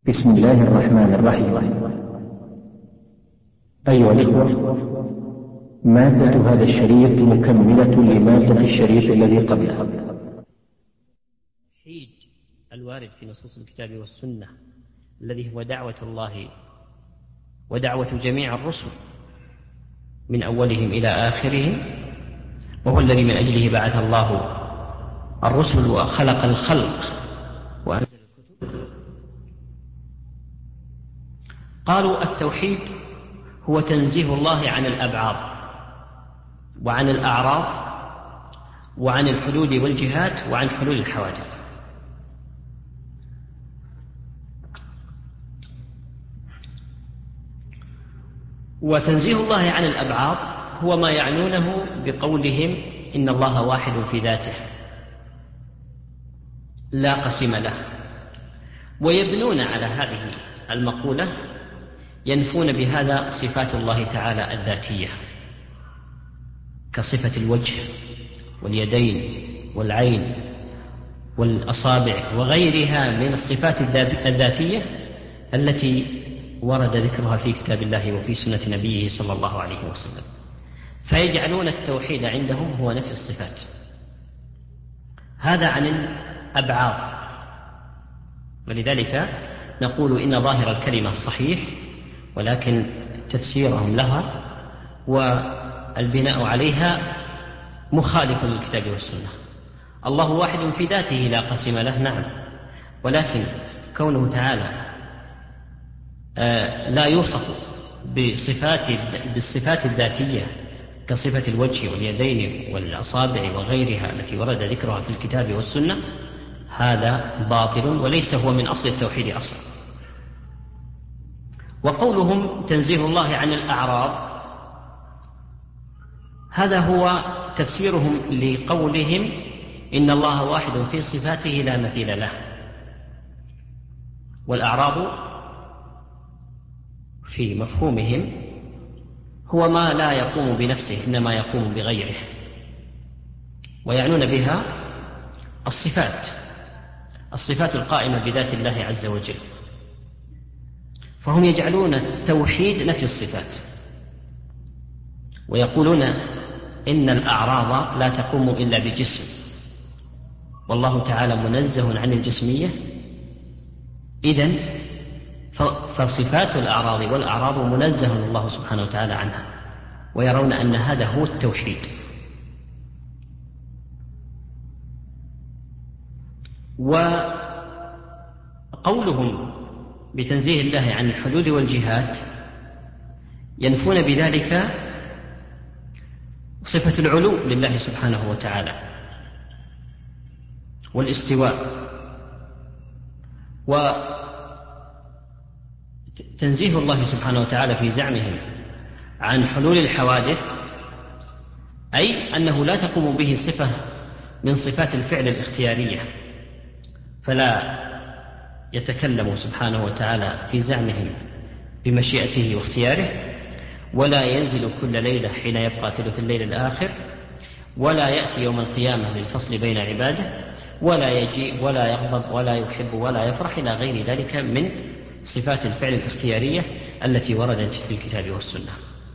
بسم الله الرحمن الرحيم. أيها الإخوة، مادة هذا الشريط مكملة لمادة الشريط الذي قبله. حيج الوارد في نصوص الكتاب والسنة الذي هو دعوة الله ودعوة جميع الرسل من أولهم إلى آخرهم، وهو الذي من أجله بعث الله الرسل وخلق الخلق وأنزل الكتب. قالوا التوحيد هو تنزيه الله عن الأبعاد وعن الأعراض وعن الحدود والجهات وعن حلول الحوادث. وتنزيه الله عن الأبعاد هو ما يعنونه بقولهم إن الله واحد في ذاته لا قسم له، ويبنون على هذه المقولة ينفون بهذا صفات الله تعالى الذاتية كصفة الوجه واليدين والعين والأصابع وغيرها من الصفات الذاتية التي ورد ذكرها في كتاب الله وفي سنة نبيه صلى الله عليه وسلم، فيجعلون التوحيد عندهم هو نفي الصفات. هذا عن الأبعاد، ولذلك نقول إن ظاهر الكلمة صحيح، ولكن تفسيرهم لها والبناء عليها مخالف للكتاب والسنة. الله واحد في ذاته لا قسم له، نعم، ولكن كونه تعالى لا يوصف بالصفات الذاتية كصفة الوجه واليدين والأصابع وغيرها التي ورد ذكرها في الكتاب والسنة، هذا باطل وليس هو من أصل التوحيد أصلا. وقولهم تنزيه الله عن الأعراض، هذا هو تفسيرهم لقولهم إن الله واحد في صفاته لا مثيل له. والأعراض في مفهومهم هو ما لا يقوم بنفسه إنما يقوم بغيره، ويعنون بها الصفات القائمة بذات الله عز وجل، فهم يجعلون التوحيد نفي الصفات، ويقولون إن الأعراض لا تقوم إلا بجسم، والله تعالى منزه عن الجسمية، إذن فصفات الأعراض والأعراض منزه الله سبحانه وتعالى عنها، ويرون أن هذا هو التوحيد. وقولهم بتنزيه الله عن الحدود والجهات ينفون بذلك صفة العلو لله سبحانه وتعالى والاستواء. وتنزيه الله سبحانه وتعالى في زعمهم عن حلول الحوادث، أي أنه لا تقوم به صفة من صفات الفعل الاختيارية، فلا يتكلم سبحانه وتعالى في زعمهم بمشيئته واختياره، ولا ينزل كل ليلة حين يبقى ثلث الليل الآخر، ولا يأتي يوم القيامة للفصل بين عباده، ولا يجيء ولا يغضب ولا يحب ولا يفرح إلى غير ذلك من صفات الفعل الاختيارية التي وردت في الكتاب والسنة.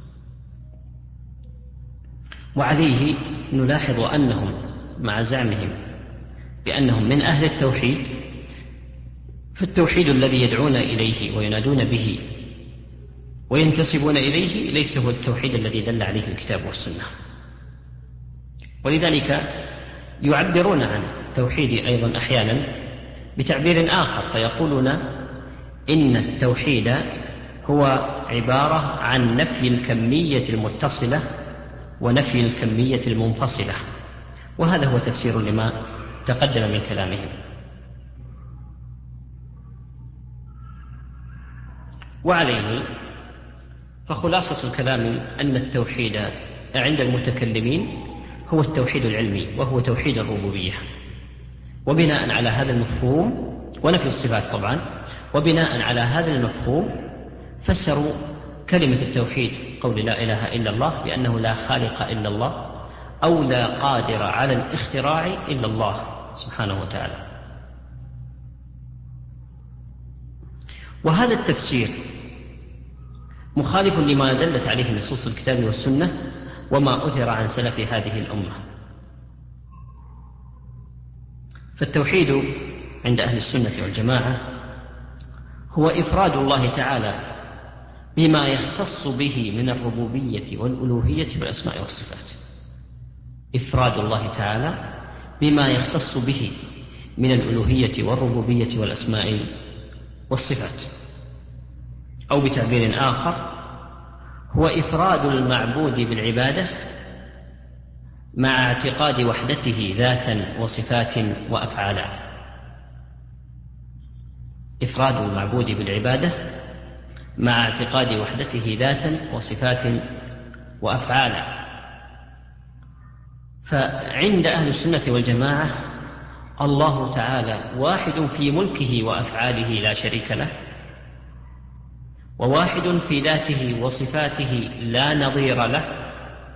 وعليه نلاحظ أنهم مع زعمهم بأنهم من أهل التوحيد، فالتوحيد الذي يدعون إليه وينادون به وينتسبون إليه ليس هو التوحيد الذي دل عليه الكتاب والسنة. ولذلك يعبرون عن التوحيد أيضا أحيانا بتعبير آخر، فيقولون إن التوحيد هو عبارة عن نفي الكمية المتصلة ونفي الكمية المنفصلة، وهذا هو تفسير لما تقدم من كلامهم. وعليه فخلاصة الكلام أن التوحيد عند المتكلمين هو التوحيد العلمي، وهو توحيد الربوبية. وبناء على هذا المفهوم ونفي الصفات طبعا، وبناء على هذا المفهوم فسروا كلمة التوحيد قول لا إله إلا الله بأنه لا خالق إلا الله، أو لا قادر على الاختراع إلا الله سبحانه وتعالى. وهذا التفسير مخالف لما دلت عليه نصوص الكتاب والسنة وما أثر عن سلف هذه الأمة. فالتوحيد عند أهل السنة والجماعة هو إفراد الله تعالى بما يختص به من الربوبية والألوهية والأسماء والصفات. إفراد الله تعالى بما يختص به من الألوهية والربوبية والأسماء والصفات، أو بتعبير آخر هو إفراد المعبود بالعبادة مع اعتقاد وحدته ذاتا وصفات وأفعالا. إفراد المعبود بالعبادة مع اعتقاد وحدته ذاتا وصفات وأفعالا. فعند أهل السنة والجماعة الله تعالى واحد في ملكه وأفعاله لا شريك له، وواحد في ذاته وصفاته لا نظير له،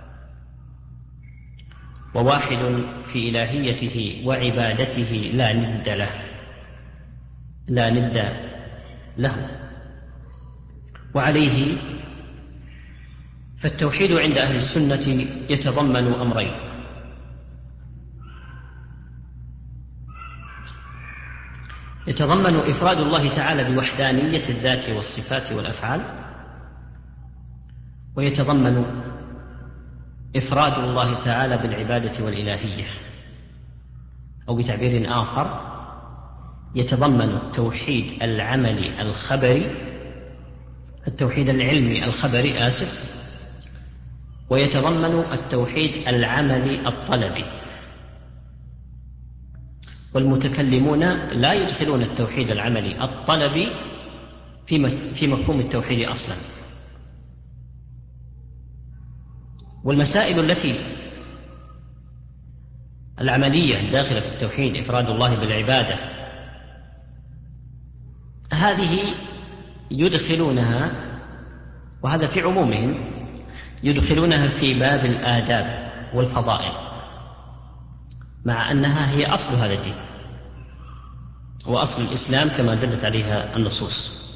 وواحد في إلهيته وعبادته لا ند له. وعليه فالتوحيد عند أهل السنة يتضمن أمرين: يتضمن إفراد الله تعالى بوحدانية الذات والصفات والأفعال، ويتضمن إفراد الله تعالى بالعبادة والإلهية، أو بتعبير آخر يتضمن التوحيد العملي الخبري، التوحيد العلمي الخبري ويتضمن التوحيد العملي الطلبي. والمتكلمون لا يدخلون التوحيد العملي الطلبي في مفهوم التوحيد أصلا. والمسائل التي العملية داخلة في التوحيد، إفراد الله بالعبادة، هذه يدخلونها، وهذا في عمومهم، يدخلونها في باب الآداب والفضائل، مع أنها هي أصل هذا الدين وأصل الإسلام كما دلت عليها النصوص.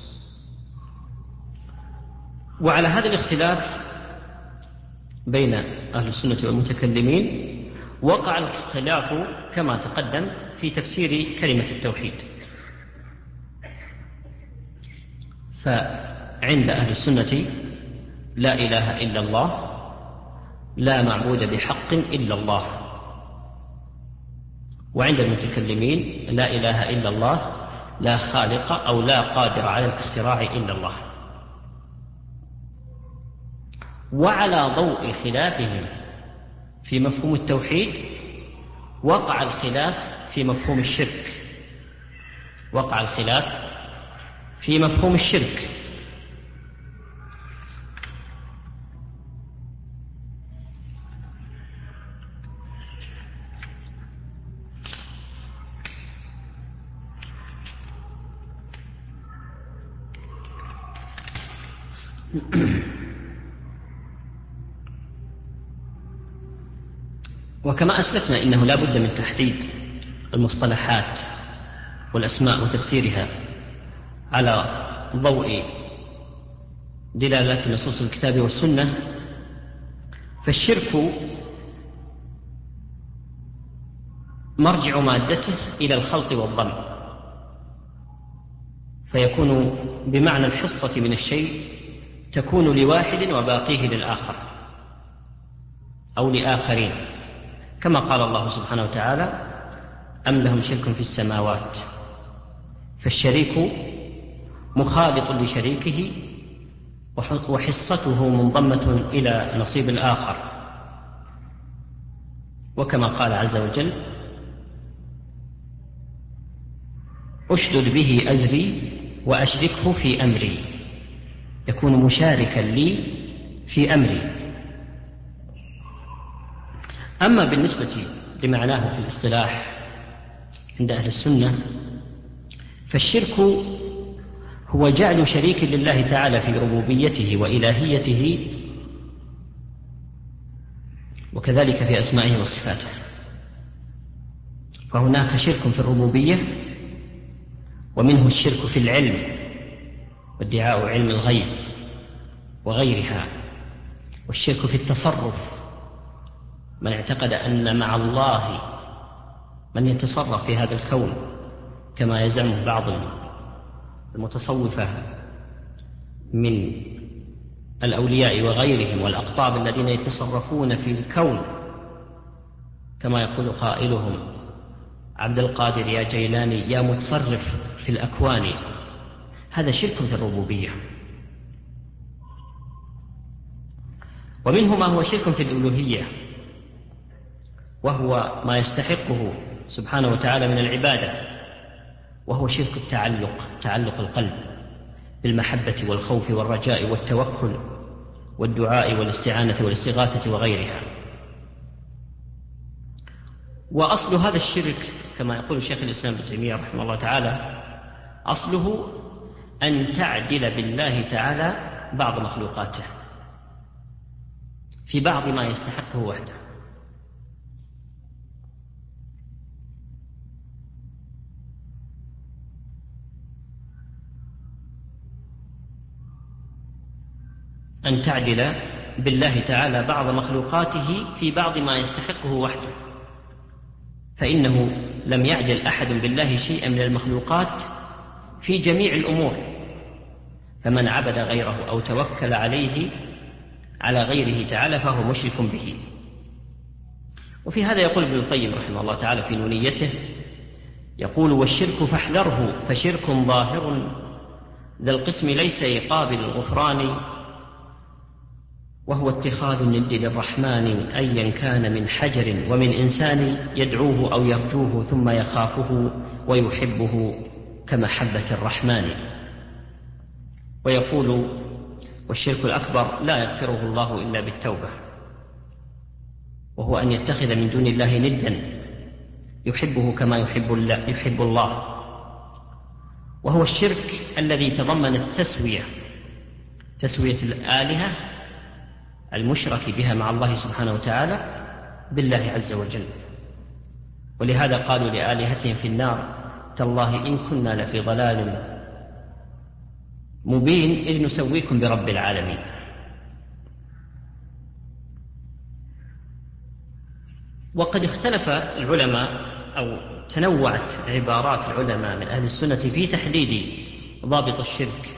وعلى هذا الاختلاف بين أهل السنة والمتكلمين وقع الخلاف كما تقدم في تفسير كلمة التوحيد. فعند أهل السنة لا إله إلا الله، لا معبود بحق إلا الله. وعند المتكلمين لا إله إلا الله، لا خالق أو لا قادر على الاختراع إلا الله. وعلى ضوء خلافهم في مفهوم التوحيد وقع الخلاف في مفهوم الشرك. وقع الخلاف في مفهوم الشرك. وكما أسلفنا إنه لا بد من تحديد المصطلحات والأسماء وتفسيرها على ضوء دلالات نصوص الكتاب والسنة. فالشرك مرجع مادته إلى الخلط والضم، فيكون بمعنى الحصة من الشيء تكون لواحد وباقيه للآخر أو لآخرين، كما قال الله سبحانه وتعالى: أم لهم شرك في السماوات. فالشريك مخالط لشريكه وحصته منضمة إلى نصيب الآخر، وكما قال عز وجل: أشدد به أزري وأشركه في أمري، يكون مشاركا لي في أمري. أما بالنسبة لمعناه في الاصطلاح عند أهل السنة، فالشرك هو جعل شريك لله تعالى في ربوبيته وإلهيته، وكذلك في أسمائه وصفاته. فهناك شرك في الربوبية، ومنه الشرك في العلم وادعاء علم الغيب وغيرها، والشرك في التصرف، من اعتقد أن مع الله من يتصرف في هذا الكون كما يزعم بعض المتصوفة من الأولياء وغيرهم والأقطاب الذين يتصرفون في الكون كما يقول قائلهم: عبد القادر يا جيلاني يا متصرف في الأكوان. هذا شرك في الربوبية. ومنه ما هو شرك في الألوهية، وهو ما يستحقه سبحانه وتعالى من العبادة، وهو شرك تعلق القلب بالمحبة والخوف والرجاء والتوكل والدعاء والاستعانة والاستغاثة وغيرها. وأصل هذا الشرك كما يقول شيخ الإسلام ابن تيمية رحمه الله تعالى، أصله أن تعدل بالله تعالى بعض مخلوقاته في بعض ما يستحقه وحده. أن تعدل بالله تعالى بعض مخلوقاته في بعض ما يستحقه وحده، فإنه لم يعدل أحد بالله شيئا من المخلوقات في جميع الأمور، فمن عبد غيره أو توكل على غيره تعالى فهو مشرك به. وفي هذا يقول ابن القيم رحمه الله تعالى في نونيته، يقول: والشرك فاحذره فشرك ظاهر ذا القسم ليس يقابل الغفران، وهو اتخاذ الند للرحمن أيا كان من حجر ومن إنسان، يدعوه أو يرجوه ثم يخافه ويحبه كمحبة الرحمن. ويقول: والشرك الأكبر لا يغفره الله إلا بالتوبة، وهو أن يتخذ من دون الله ندا يحبه كما يحب الله، وهو الشرك الذي تضمن تسوية الآلهة المشرك بها مع الله سبحانه وتعالى بالله عز وجل. ولهذا قالوا لآلهتهم في النار: تالله إن كنا لفي ضلال مبين إذ نسويكم برب العالمين. وقد اختلف العلماء أو تنوعت عبارات العلماء من أهل السنة في تحديد ضابط الشرك.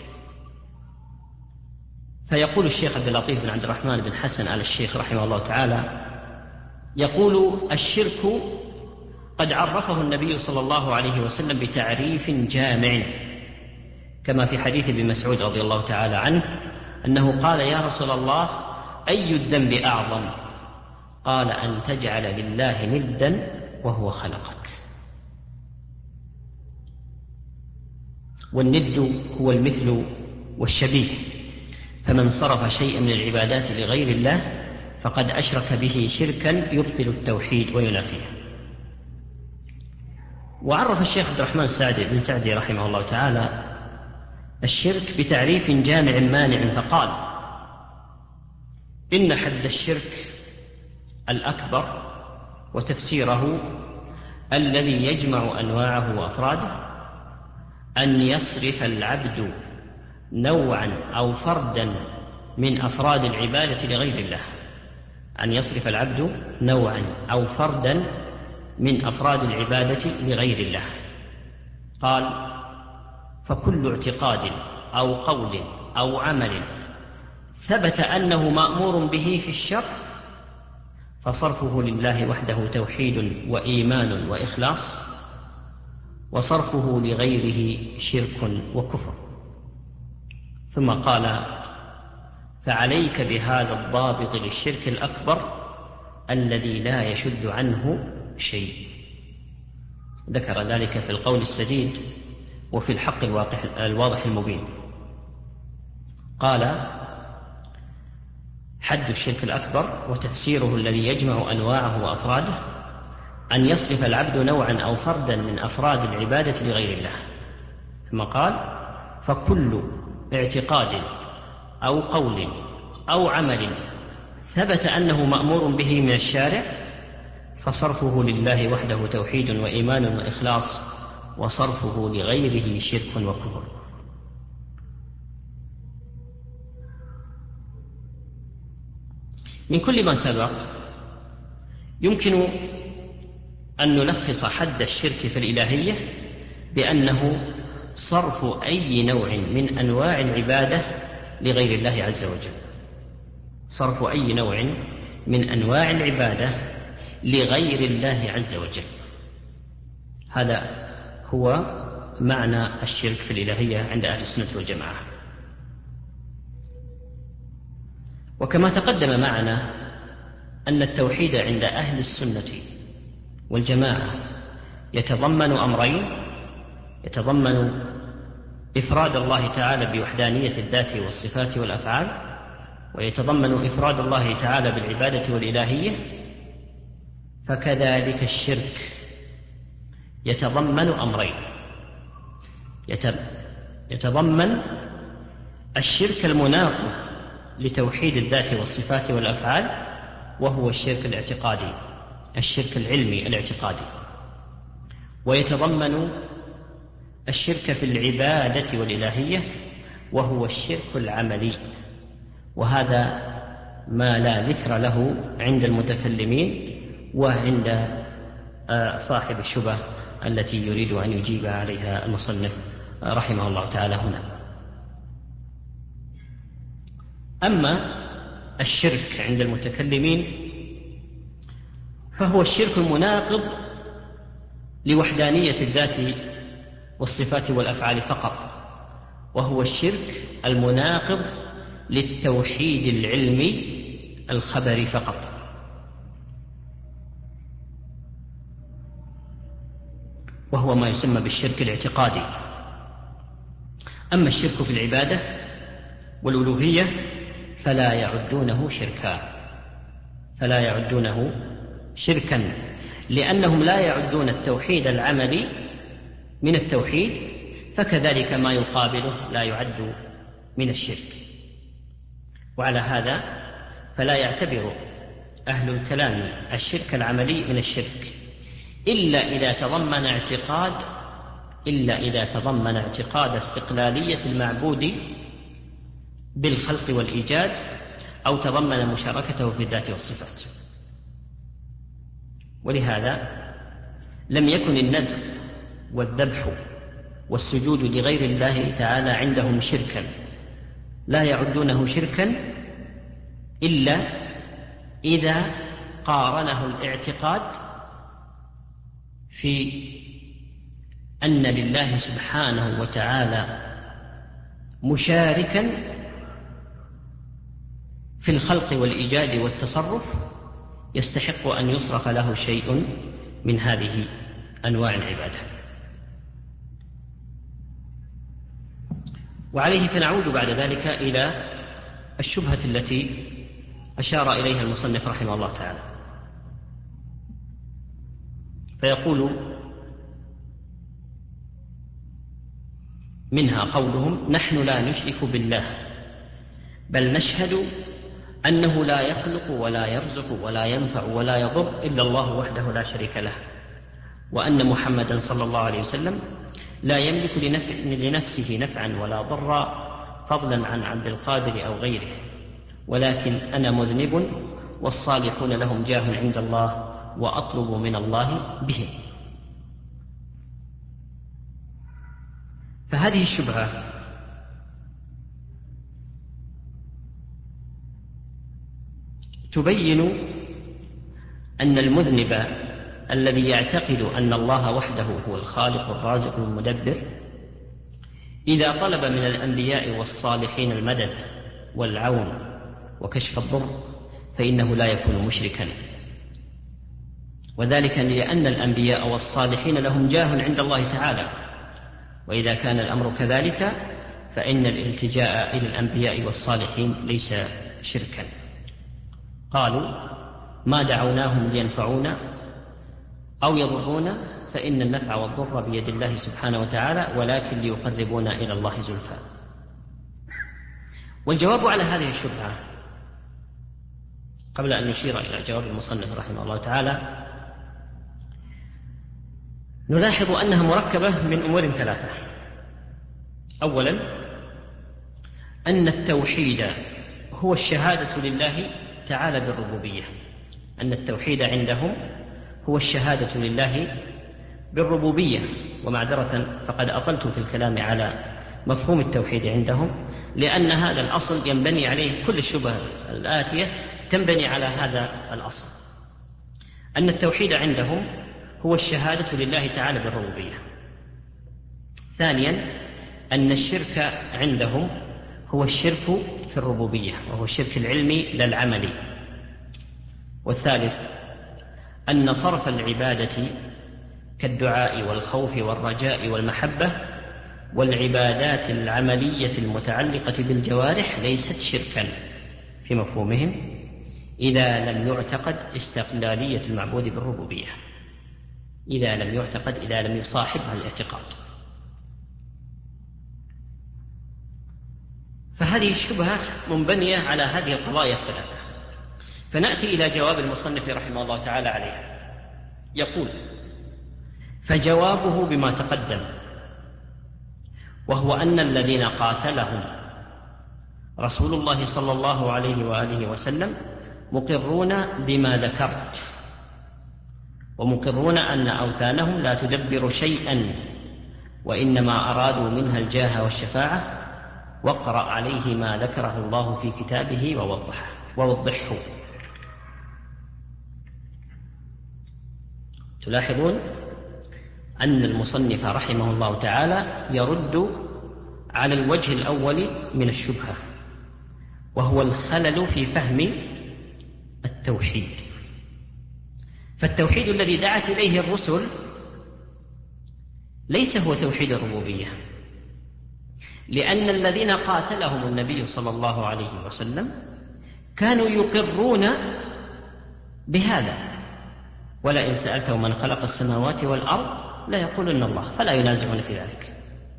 فيقول الشيخ عبد اللطيف بن عبد الرحمن بن حسن آل الشيخ رحمه الله تعالى، يقول: الشرك قد عرفه النبي صلى الله عليه وسلم بتعريف جامع، كما في حديث ابن مسعود رضي الله تعالى عنه أنه قال: يا رسول الله أي الذنب أعظم؟ قال: أن تجعل لله ندا وهو خلقك. والند هو المثل والشبيه، فمن صرف شيئا من العبادات لغير الله فقد أشرك به شركا يبطل التوحيد وينافيه. وعرف الشيخ عبد الرحمن بن سعدي رحمه الله تعالى الشرك بتعريف جامع مانع، فقال: إن حد الشرك الأكبر وتفسيره الذي يجمع أنواعه وأفراده أن يصرف العبد نوعا أو فردا من أفراد العبادة لغير الله، أن يصرف العبد نوعا أو فردا من أفراد العبادة لغير الله. قال: فكل اعتقاد أو قول أو عمل ثبت أنه مأمور به في الشرع فصرفه لله وحده توحيد وإيمان وإخلاص، وصرفه لغيره شرك وكفر. ثم قال: فعليك بهذا الضابط للشرك الأكبر الذي لا يشد عنه شيء. ذكر ذلك في القول السديد وفي الحق الواضح المبين. قال: حد الشرك الأكبر وتفسيره الذي يجمع أنواعه وأفراده أن يصرف العبد نوعا أو فردا من أفراد العبادة لغير الله. ثم قال: فكل اعتقاد أو قول أو عمل ثبت أنه مأمور به من الشارع فصرفه لله وحده توحيد وإيمان وإخلاص، وصرفه لغيره شرك وكفر. ثم قال: فعليك بهذا الضابط للشرك الأكبر الذي لا يشد عنه شيء. ذكر ذلك في القول السديد وفي الحق الواضح المبين. قال: حد الشرك الأكبر وتفسيره الذي يجمع أنواعه وأفراده أن يصرف العبد نوعا أو فردا من أفراد العبادة لغير الله. ثم قال: فكل اعتقاد أو قول أو عمل ثبت أنه مأمور به من الشارع فصرفه لله وحده توحيد وإيمان وإخلاص، وصرفه لغيره شرك وكفر. من كل ما سبق يمكن أن نلخص حد الشرك في الإلهية بأنه صرف أي نوع من أنواع العبادة لغير الله عز وجل، صرف أي نوع من أنواع العبادة لغير الله عز وجل. هذا هو معنى الشرك في الإلهية عند أهل السنة والجماعة. وكما تقدم معنا أن التوحيد عند أهل السنة والجماعة يتضمن أمرين: يتضمن إفراد الله تعالى بوحدانية الذات والصفات والأفعال، ويتضمن إفراد الله تعالى بالعبادة والإلهية. فكذلك الشرك يتضمن أمرين: يتضمن الشرك المناقض لتوحيد الذات والصفات والأفعال، وهو الشرك الاعتقادي، الشرك العلمي الاعتقادي، ويتضمن الشرك في العبادة والإلهية، وهو الشرك العملي، وهذا ما لا ذكر له عند المتكلمين وعند صاحب الشبهة التي يريد أن يجيب عليها المصنف رحمه الله تعالى هنا. أما الشرك عند المتكلمين فهو الشرك المناقض لوحدانية الذات والصفات والأفعال فقط، وهو الشرك المناقض للتوحيد العلمي الخبري فقط. وهو ما يسمى بالشرك الاعتقادي. أما الشرك في العبادة والألوهية فلا يعدونه شركا، لأنهم لا يعدون التوحيد العملي من التوحيد، فكذلك ما يقابله لا يعد من الشرك. وعلى هذا فلا يعتبر أهل الكلام الشرك العملي من الشرك إلا إذا تضمن اعتقاد استقلالية المعبود بالخلق والإيجاد، أو تضمن مشاركته في الذات والصفات. ولهذا لم يكن النذر والذبح والسجود لغير الله تعالى عندهم شركا، لا يعدونه شركا إلا إذا قارنه الاعتقاد في أن لله سبحانه وتعالى مشاركا في الخلق والإيجاد والتصرف يستحق أن يصرف له شيء من هذه أنواع العبادة. وعليه فنعود بعد ذلك إلى الشبهة التي أشار إليها المصنف رحمه الله تعالى، فيقول منها قولهم: نحن لا نشرك بالله، بل نشهد أنه لا يخلق ولا يرزق ولا ينفع ولا يضر إلا الله وحده لا شريك له، وأن محمدا صلى الله عليه وسلم لا يملك لنفسه نفعا ولا ضرا فضلا عن عبد القادر أو غيره، ولكن أنا مذنب والصالحون لهم جاه عند الله وأطلب من الله بهم. فهذه الشبهة تبين أن المذنب الذي يعتقد أن الله وحده هو الخالق الرازق المدبر، إذا طلب من الأنبياء والصالحين المدد والعون وكشف الضر فإنه لا يكون مشركا، وذلك لأن الأنبياء والصالحين لهم جاه عند الله تعالى، وإذا كان الأمر كذلك فإن الالتجاء إلى الأنبياء والصالحين ليس شركا. قالوا: ما دعوناهم لينفعونا أو يضرونا فإن النفع والضر بيد الله سبحانه وتعالى، ولكن ليقربونا إلى الله زلفى. والجواب على هذه الشبهة قبل أن نشير إلى جواب المصنف رحمه الله تعالى نلاحظ أنها مركبة من أمور ثلاثة. أولا، أن التوحيد هو الشهادة لله تعالى بالربوبية، أن التوحيد عندهم هو الشهادة لله بالربوبية. ومعذرة فقد أطلت في الكلام على مفهوم التوحيد عندهم، لأن هذا الأصل ينبني عليه كل الشبه الآتية، تنبني على هذا الأصل، أن التوحيد عندهم هو الشهادة لله تعالى بالربوبية. ثانيا أن الشرك عندهم هو الشرك في الربوبية، وهو الشرك العلمي لا العملي. والثالث أن صرف العبادة كالدعاء والخوف والرجاء والمحبة والعبادات العملية المتعلقة بالجوارح ليست شركا في مفهومهم إذا لم يعتقد استقلالية المعبود بالربوبية، إذا لم يصاحبها الاعتقاد. فهذه الشبهة منبنية على هذه القضايا الثلاثة. فنأتي إلى جواب المصنف رحمه الله تعالى عليها. يقول: فجوابه بما تقدم، وهو أن الذين قاتلهم رسول الله صلى الله عليه وآله وسلم مقرون بما ذكرت، ومقرون أن أوثانهم لا تدبر شيئا، وإنما أرادوا منها الجاه والشفاعة، واقرأ عليه ما ذكره الله في كتابه ووضحه. تلاحظون أن المصنف رحمه الله تعالى يرد على الوجه الأول من الشبهة، وهو الخلل في فهم التوحيد. فالتوحيد الذي دعت إليه الرسل ليس هو توحيد الربوبية، لأن الذين قاتلهم النبي صلى الله عليه وسلم كانوا يقرون بهذا. ولئن سألتهم من خلق السماوات والأرض لا يقولن الله، فلا ينازعون في ذلك.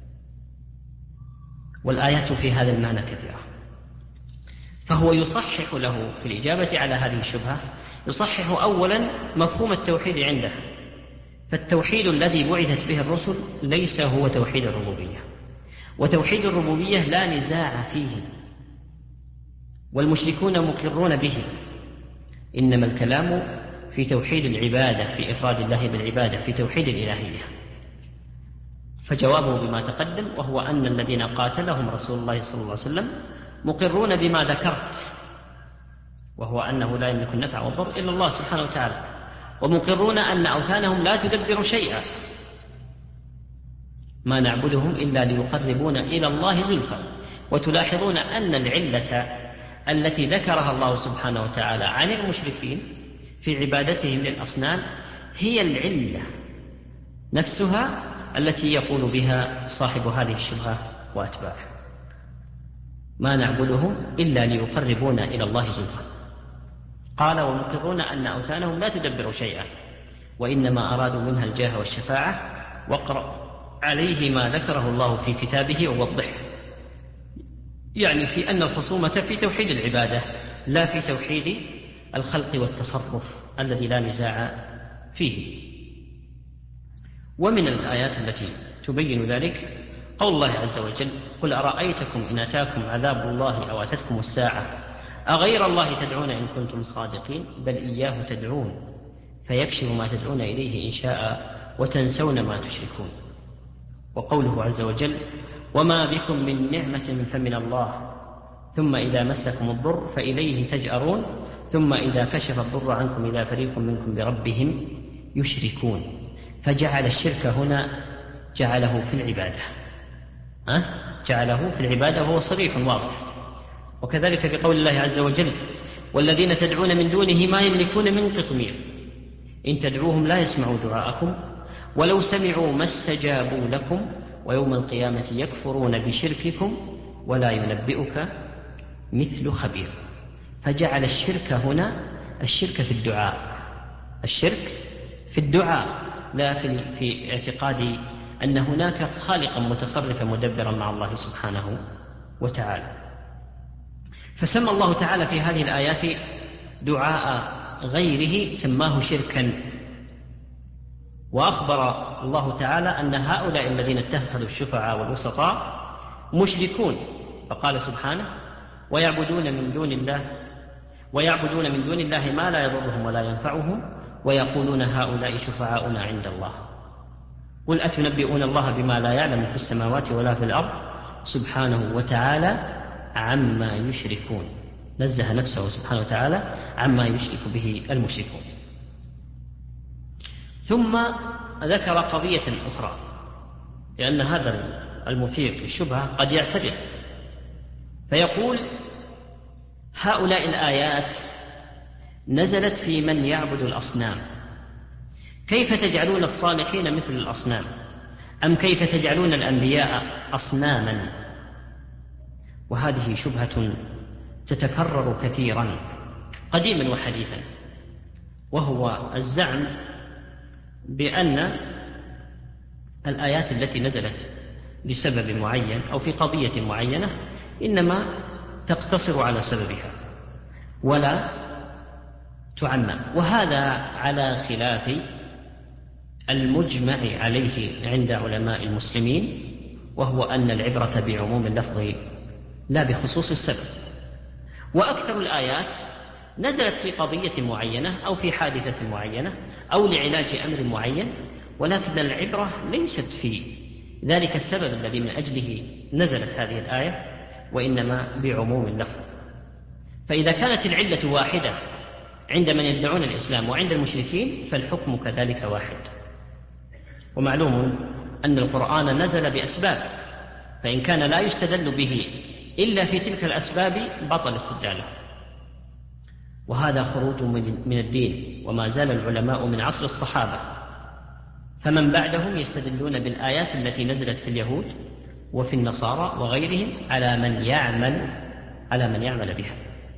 والآيات في هذا المعنى كثيرة. فهو يصحح له في الإجابة على هذه الشبهة، يصحح أولا مفهوم التوحيد عنده. فالتوحيد الذي بعثت به الرسل ليس هو توحيد الربوبية، وتوحيد الربوبية لا نزاع فيه، والمشركون مقرون به. إنما الكلام في توحيد العبادة، في إفراد الله بالعبادة، في توحيد الإلهية. فجوابه بما تقدم، وهو أن الذين قاتلهم رسول الله صلى الله عليه وسلم مقرون بما ذكرت، وهو أنه لا يملك النفع والضر إلا الله سبحانه وتعالى، ومقرون أن أوثانهم لا تدبر شيئا، ما نعبدهم إلا ليقربونا إلى الله زلفى. وتلاحظون أن العلة التي ذكرها الله سبحانه وتعالى عن المشركين في عبادتهم للأصنام هي العلة نفسها التي يقول بها صاحب هذه الشبهة وأتباعه: ما نعبدهم إلا ليقربونا إلى الله زلفى. قال: ومقرون أن أوثانهم لا تدبر شيئا، وإنما أرادوا منها الجاه والشفاعة، واقرأ عليه ما ذكره الله في كتابه ووضحه. يعني في أن الخصومة في توحيد العبادة لا في توحيد الخلق والتصرف الذي لا نزاع فيه. ومن الآيات التي تبين ذلك قول الله عز وجل: قل أرأيتكم إن أتاكم عذاب الله أو أتتكم الساعة أغير الله تدعون إن كنتم صادقين بل إياه تدعون فيكشف ما تدعون إليه إن شاء وتنسون ما تشركون. وقوله عز وجل: وما بكم من نعمة فمن الله ثم إذا مسكم الضر فإليه تجأرون ثم إذا كشف الضر عنكم إذا فريق منكم بربهم يشركون. فجعل الشرك هنا جعله في العبادة، جعله في العبادة وهو صريح واضح. وكذلك بقول الله عز وجل: والذين تدعون من دونه ما يملكون من قطمير إن تدعوهم لا يسمعوا دعاءكم ولو سمعوا ما استجابوا لكم ويوم القيامة يكفرون بشرككم ولا ينبئك مثل خبير. فجعل الشرك هنا الشرك في الدعاء، الشرك في الدعاء، لا في اعتقاد أن هناك خالقا متصرفا مدبرا مع الله سبحانه وتعالى. فسمى الله تعالى في هذه الآيات دعاء غيره سماه شركا، وأخبر الله تعالى أن هؤلاء الذين اتخذوا الشفعاء والوسطاء مشركون، فقال سبحانه: ويعبدون من دون الله ويعبدون من دون الله ما لا يضرهم ولا ينفعهم ويقولون هؤلاء شفعاؤنا عند الله قل أتنبئون الله بما لا يعلم في السماوات ولا في الأرض سبحانه وتعالى عما يشركون. نزه نفسه سبحانه وتعالى عما يشرك به المشركون. ثم ذكر قضية أخرى، لأن هذا المثير للشبهة قد يعتبر فيقول: هؤلاء الآيات نزلت في من يعبد الأصنام، كيف تجعلون الصالحين مثل الأصنام؟ أم كيف تجعلون الأنبياء أصناما؟ وهذه شبهة تتكرر كثيرا قديما وحديثا، وهو الزعم بأن الآيات التي نزلت لسبب معين أو في قضية معينة إنما تقتصر على سببها ولا تعمم، وهذا على خلاف المجمع عليه عند علماء المسلمين، وهو أن العبرة بعموم اللفظ لا بخصوص السبب. وأكثر الآيات نزلت في قضية معينة أو في حادثة معينة أو لعلاج أمر معين، ولكن العبرة ليست في ذلك السبب الذي من أجله نزلت هذه الآية، وإنما بعموم اللفظ. فإذا كانت العلة واحدة عند من يدعون الإسلام وعند المشركين فالحكم كذلك واحد. ومعلوم أن القرآن نزل بأسباب، فإن كان لا يستدل به إلا في تلك الأسباب بطل استدلاله، وهذا خروج من الدين. وما زال العلماء من عصر الصحابة فمن بعدهم يستدلون بالآيات التي نزلت في اليهود وفي النصارى وغيرهم على من يعمل بها.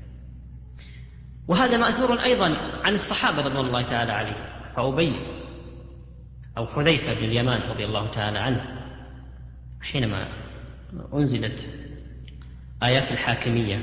وهذا مأثور أيضا عن الصحابة رضوان الله تعالى عليهم، فأبي أو حذيفة بن اليمان رضي الله تعالى عنه حينما أنزلت آيات الحاكمية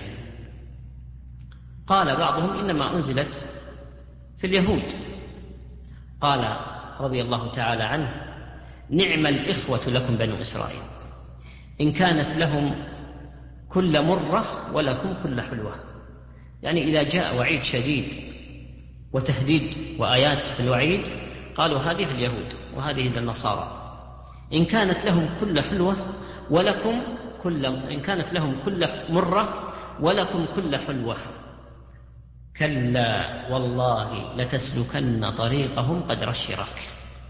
قال بعضهم إنما أنزلت في اليهود، قال رضي الله تعالى عنه: نعم الإخوة لكم بنو إسرائيل، إن كانت لهم كل مرة ولكم كل حلوة. يعني إذا جاء وعيد شديد وتهديد وآيات في الوعيد قالوا هذه اليهود وهذه النصارى، إن كانت لهم كل حلوة ولكم إن كانت لهم كل مرة ولكم كل حلوة، كلا والله لتسلكن طريقهم قدر الشراك.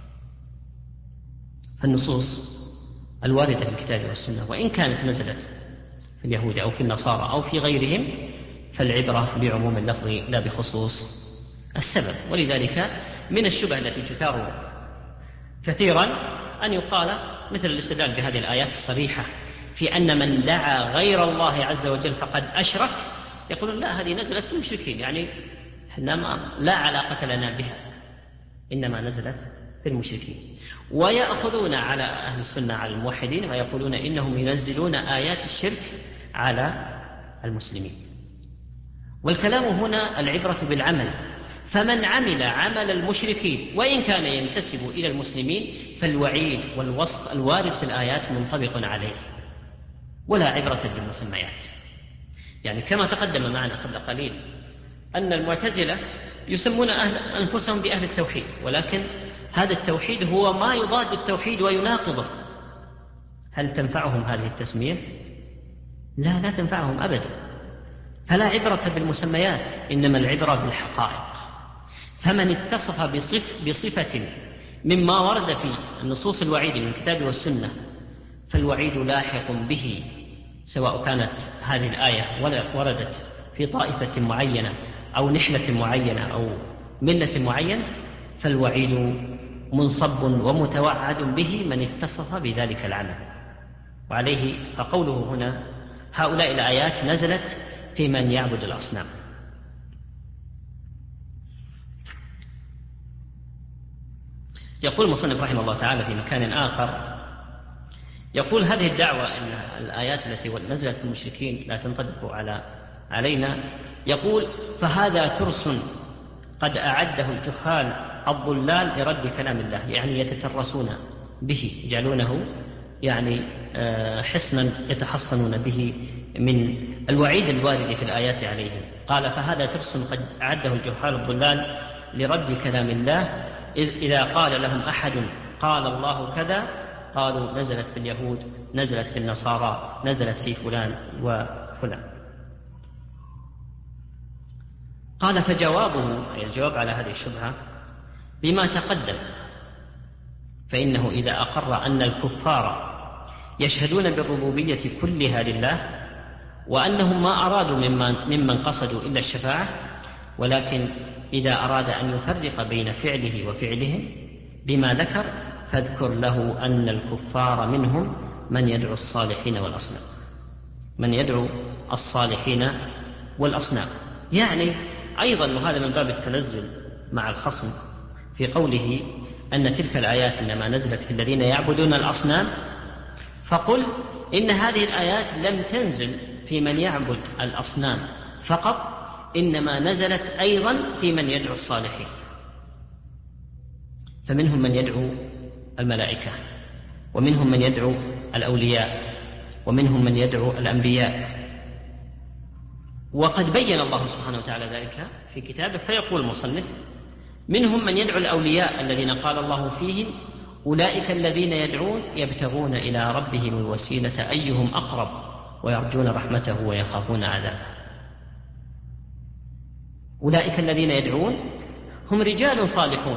فالنصوص الواردة في الكتاب والسنة وإن كانت نزلت في اليهود أو في النصارى أو في غيرهم فالعبرة بعموم اللفظ لا بخصوص السبب. ولذلك من الشبه التي تثار كثيرا أن يقال مثل الاستدلال بهذه الآيات الصريحة في أن من دعا غير الله عز وجل فقد أشرك، يقولون لا، هذه نزلت في المشركين، يعني لا علاقة لنا بها، إنما نزلت في المشركين. ويأخذون على أهل السنة على الموحدين ويقولون إنهم ينزلون آيات الشرك على المسلمين. والكلام هنا العبرة بالعمل، فمن عمل عمل المشركين وإن كان ينتسب إلى المسلمين فالوعيد والوصف الوارد في الآيات منطبق عليه، ولا عبرة بالمسميات. يعني كما تقدم معنا قبل قليل أن المعتزلة يسمون أنفسهم بأهل التوحيد، ولكن هذا التوحيد هو ما يضاد التوحيد ويناقضه. هل تنفعهم هذه التسمية؟ لا تنفعهم أبدا. فلا عبرة بالمسميات، إنما العبرة بالحقائق. فمن اتصف بصفة مما ورد في النصوص الوعيد من الكتاب والسنة فالوعيد لاحق به، سواء كانت هذه الآية وردت في طائفة معينة أو نحلة معينة أو ملة معينة، فالوعيد منصب ومتوعد به من اتصف بذلك العمل. وعليه فقوله هنا هؤلاء الآيات نزلت في من يعبد الأصنام. يقول المصنف رحمه الله تعالى في مكان آخر، يقول هذه الدعوة أن الآيات التي نزلت في المشركين لا تنطبق علينا، يقول فهذا ترس قد أعده الجهال الضلال لرد كلام الله، يعني يتترسون به، يجعلونه يعني حصنا يتحصنون به من الوعيد الوارد في الآيات عليهم. قال: فهذا ترس قد أعده الجهال الضلال لرد كلام الله، إذا قال لهم أحد قال الله كذا قالوا نزلت في اليهود، نزلت في النصارى، نزلت في فلان وفلان. قال: فجوابه، أي الجواب على هذه الشبهة، بما تقدم، فإنه إذا أقر أن الكفار يشهدون بالربوبية كلها لله، وأنهم ما أرادوا ممن قصدوا إلا الشفاعة، ولكن إذا أراد أن يفرق بين فعله وفعلهم بما ذكر، فاذكر له أن الكفار منهم من يدعو الصالحين والأصنام، من يدعو الصالحين والأصنام. يعني أيضا، وهذا من باب التنزل مع الخصم في قوله أن تلك الآيات إنما نزلت في الذين يعبدون الأصنام، فقل إن هذه الآيات لم تنزل في من يعبد الأصنام فقط، إنما نزلت أيضا في من يدعو الصالحين، فمنهم من يدعو الملائكة، ومنهم من يدعو الأولياء، ومنهم من يدعو الأنبياء. وقد بين الله سبحانه وتعالى ذلك في كتابه، فيقول المصنف: منهم من يدعو الأولياء الذين قال الله فيهم: أولئك الذين يدعون يبتغون إلى ربهم الوسيلة أيهم أقرب ويرجون رحمته ويخافون عذابه. أولئك الذين يدعون هم رجال صالحون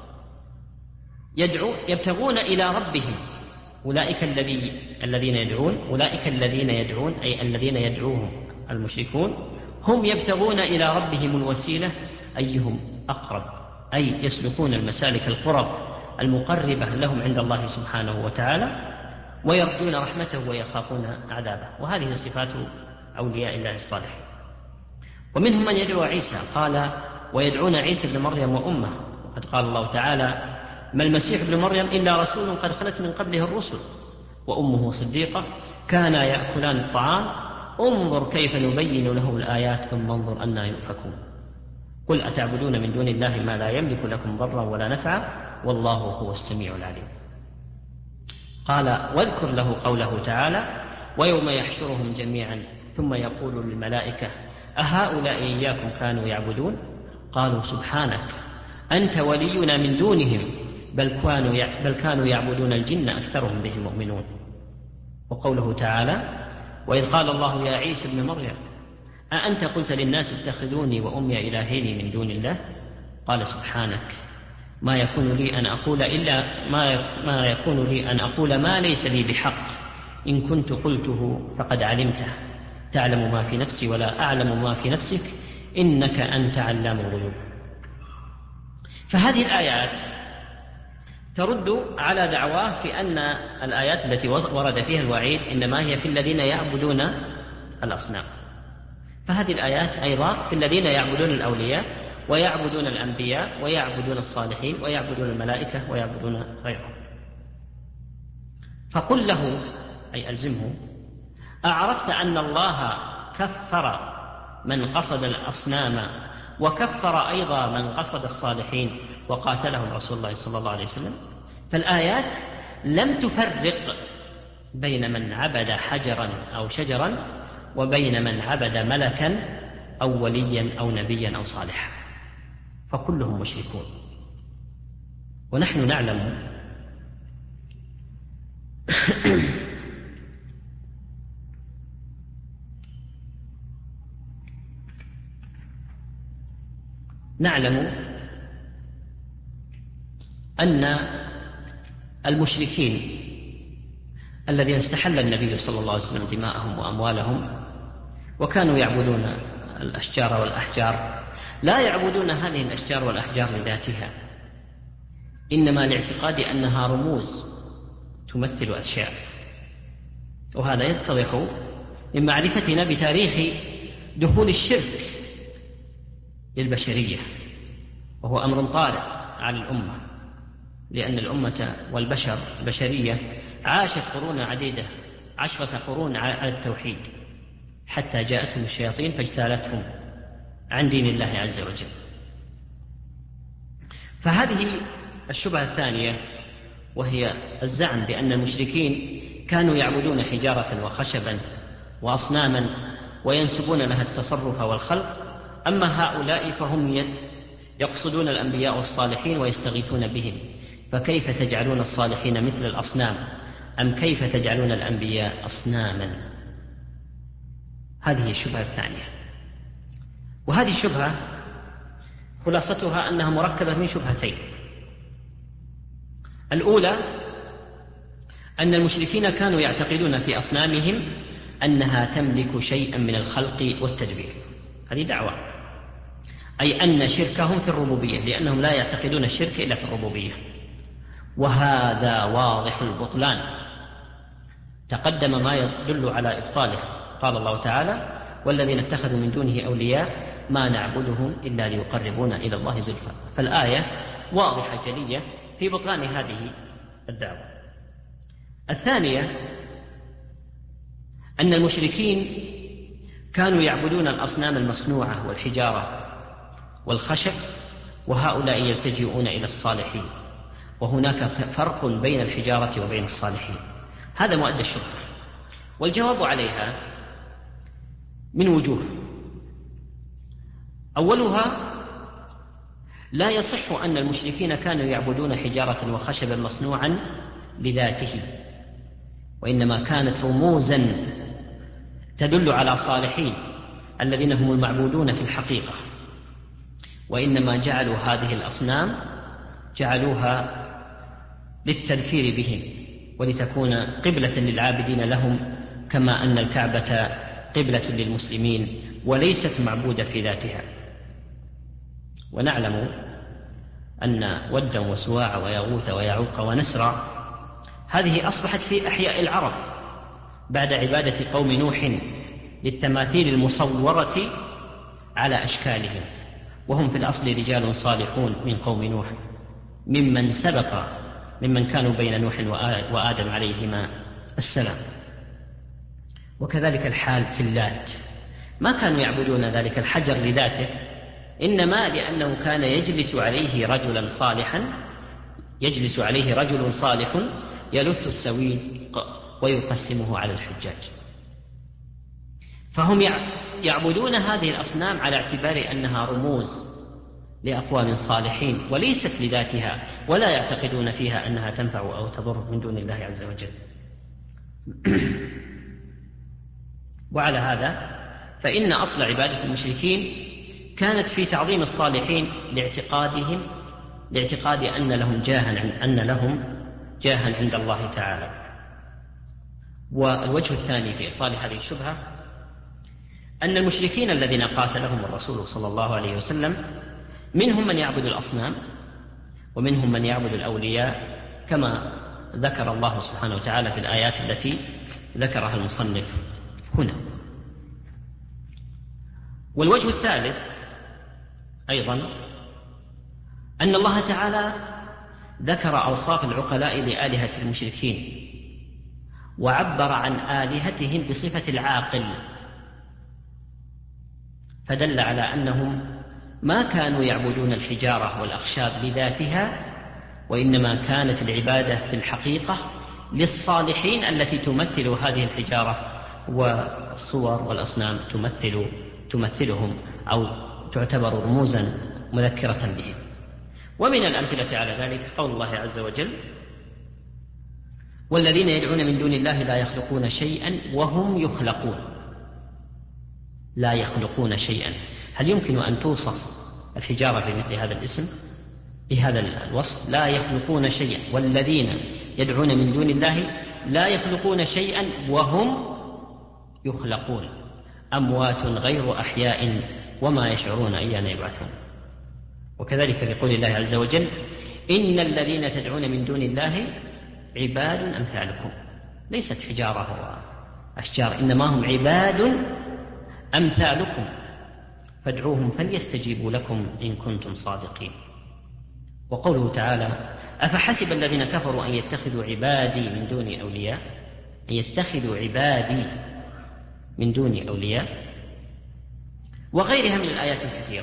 يبتغون إلى ربهم. أولئك الذين يدعون، أولئك الذين يدعون أي الذين يدعوهم المشركون، هم يبتغون إلى ربهم الوسيلة أيهم أقرب، أي يسلكون المسالك القرب المقربة لهم عند الله سبحانه وتعالى، ويرجون رحمته ويخافون عذابه. وهذه صفات أولياء الله الصالحين. ومنهم من يدعو عيسى، قال: ويدعون عيسى ابن مريم وأمه، وقد قال الله تعالى: ما المسيح ابن مريم إلا رسول قد خلت من قبله الرسل وأمه صديقة كانا يأكلان الطعام انظر كيف نبين له الآيات ثم انظر أنى يؤفكون قل أتعبدون من دون الله ما لا يملك لكم ضرا ولا نفعا والله هو السميع العليم. قال: واذكر له قوله تعالى: ويوم يحشرهم جميعا ثم يقول للملائكة أهؤلاء إياكم كانوا يعبدون قالوا سبحانك أنت ولينا من دونهم بل كانوا يعبدون الجن أكثرهم بهم مؤمنون. وقوله تعالى: وإذ قال الله يا عيسى ابن مريم أأنت قلت للناس اتخذوني وأمي إلهين من دون الله قال سبحانك ما يكون لي أن أقول ما ليس لي بحق إن كنت قلته فقد علمته تعلم ما في نفسي ولا أعلم ما في نفسك إنك أنت علام الغيوب. فهذه الآيات ترد على دعواه في أن الآيات التي ورد فيها الوعيد إنما هي في الذين يعبدون الأصنام، فهذه الآيات أيضا في الذين يعبدون الأولياء ويعبدون الأنبياء ويعبدون الصالحين ويعبدون الملائكة ويعبدون غيرهم. فقل له أي ألزمه: أعرفت أن الله كفر من قصد الأصنام وكفر أيضا من قصد الصالحين وقاتلهم رسول الله صلى الله عليه وسلم. فالآيات لم تفرق بين من عبد حجرا أو شجرا وبين من عبد ملكا أو وليا أو نبيا أو صالحا، فكلهم مشركون. ونحن نعلم أن المشركين الذين استحل النبي صلى الله عليه وسلم دماءهم وأموالهم وكانوا يعبدون الأشجار والأحجار لا يعبدون هذه الأشجار والأحجار لذاتها، إنما لاعتقاد أنها رموز تمثل أشياء. وهذا يتضح من معرفتنا بتاريخ دخول الشرك للبشرية، وهو أمر طارئ على الأمة، لأن الأمة والبشر البشرية عاشت قرون عديدة 10 قرون على التوحيد حتى جاءتهم الشياطين فاجتالتهم عن دين الله عز وجل. فهذه الشبهة الثانية وهي الزعم بأن المشركين كانوا يعبدون حجارة وخشبا وأصناما وينسبون لها التصرف والخلق، أما هؤلاء فهم يقصدون الأنبياء والصالحين ويستغيثون بهم، فكيف تجعلون الصالحين مثل الأصنام أم كيف تجعلون الأنبياء أصناما؟ هذه الشبهة الثانية. وهذه الشبهة خلاصتها أنها مركبة من شبهتين. الأولى أن المشركين كانوا يعتقدون في أصنامهم أنها تملك شيئا من الخلق والتدبير، هذه دعوة، أي أن شركهم في الربوبية، لأنهم لا يعتقدون الشرك إلا في الربوبية، وهذا واضح البطلان، تقدم ما يدل على إبطاله. قال الله تعالى: والذين اتخذوا من دونه أولياء ما نعبدهم إلا ليقربونا إلى الله زلفى. فالآية واضحة جلية في بطلان هذه الدعوة. الثانية أن المشركين كانوا يعبدون الأصنام المصنوعة والحجارة والخشب، وهؤلاء يلتجئون إلى الصالحين، وهناك فرق بين الحجارة وبين الصالحين. هذا مؤدى الشبهة، والجواب عليها من وجوه. أولها: لا يصح أن المشركين كانوا يعبدون حجارة وخشبا مصنوعا لذاته، وإنما كانت رموزا تدل على صالحين الذين هم المعبودون في الحقيقة، وإنما جعلوا هذه الأصنام جعلوها للتذكير بهم ولتكون قبلة للعابدين لهم، كما أن الكعبة قبلة للمسلمين وليست معبودة في ذاتها. ونعلم أن ودا وسواع ويغوث ويعوق ونسرا هذه أصبحت في أحياء العرب بعد عبادة قوم نوح للتماثيل المصورة على أشكالهم، وهم في الأصل رجال صالحون من قوم نوح، ممن كانوا بين نوح وآدم عليهما السلام. وكذلك الحال في اللات، ما كانوا يعبدون ذلك الحجر لذاته، إنما لأنه كان يجلس عليه رجل صالح يلت السويد ويقسمه على الحجاج. فهم يعبدون هذه الأصنام على اعتبار أنها رموز لأقوام صالحين وليست لذاتها، ولا يعتقدون فيها أنها تنفع أو تضر من دون الله عز وجل. وعلى هذا فإن أصل عبادة المشركين كانت في تعظيم الصالحين لاعتقاد أن لهم جاها عند الله تعالى. والوجه الثاني في إبطال هذه الشبهة أن المشركين الذين قاتلهم الرسول صلى الله عليه وسلم منهم من يعبد الأصنام ومنهم من يعبد الأولياء، كما ذكر الله سبحانه وتعالى في الآيات التي ذكرها المصنف هنا. والوجه الثالث أيضا أن الله تعالى ذكر أوصاف العقلاء لآلهة المشركين، وعبر عن آلهتهم بصفة العاقل، فدل على أنهم ما كانوا يعبدون الحجارة والأخشاب لذاتها، وإنما كانت العبادة في الحقيقة للصالحين التي تمثل هذه الحجارة والصور والأصنام تمثلهم أو تعتبر رموزا مذكرة بهم. ومن الأمثلة على ذلك قول الله عز وجل: والذين يدعون من دون الله لا يخلقون شيئا وهم يخلقون. لا يخلقون شيئا، هل يمكن أن توصف الحجارة بمثل هذا الاسم، بهذا الوصف؟ لا يخلقون شيئا، والذين يدعون من دون الله لا يخلقون شيئا وهم يخلقون، أموات غير أحياء وما يشعرون أيان يبعثون. وكذلك لقول الله عز وجل: إن الذين تدعون من دون الله عباد أمثالكم. ليست حجارة وأشجار، إنما هم عباد أمثالكم فادعوهم فليستجيبوا لكم إن كنتم صادقين. وقوله تعالى: أفحسب الذين كفروا أن يتخذوا عبادي من دوني أولياء، أن يتخذوا عبادي من دوني أولياء، وغيرها من الآيات الكثيرة.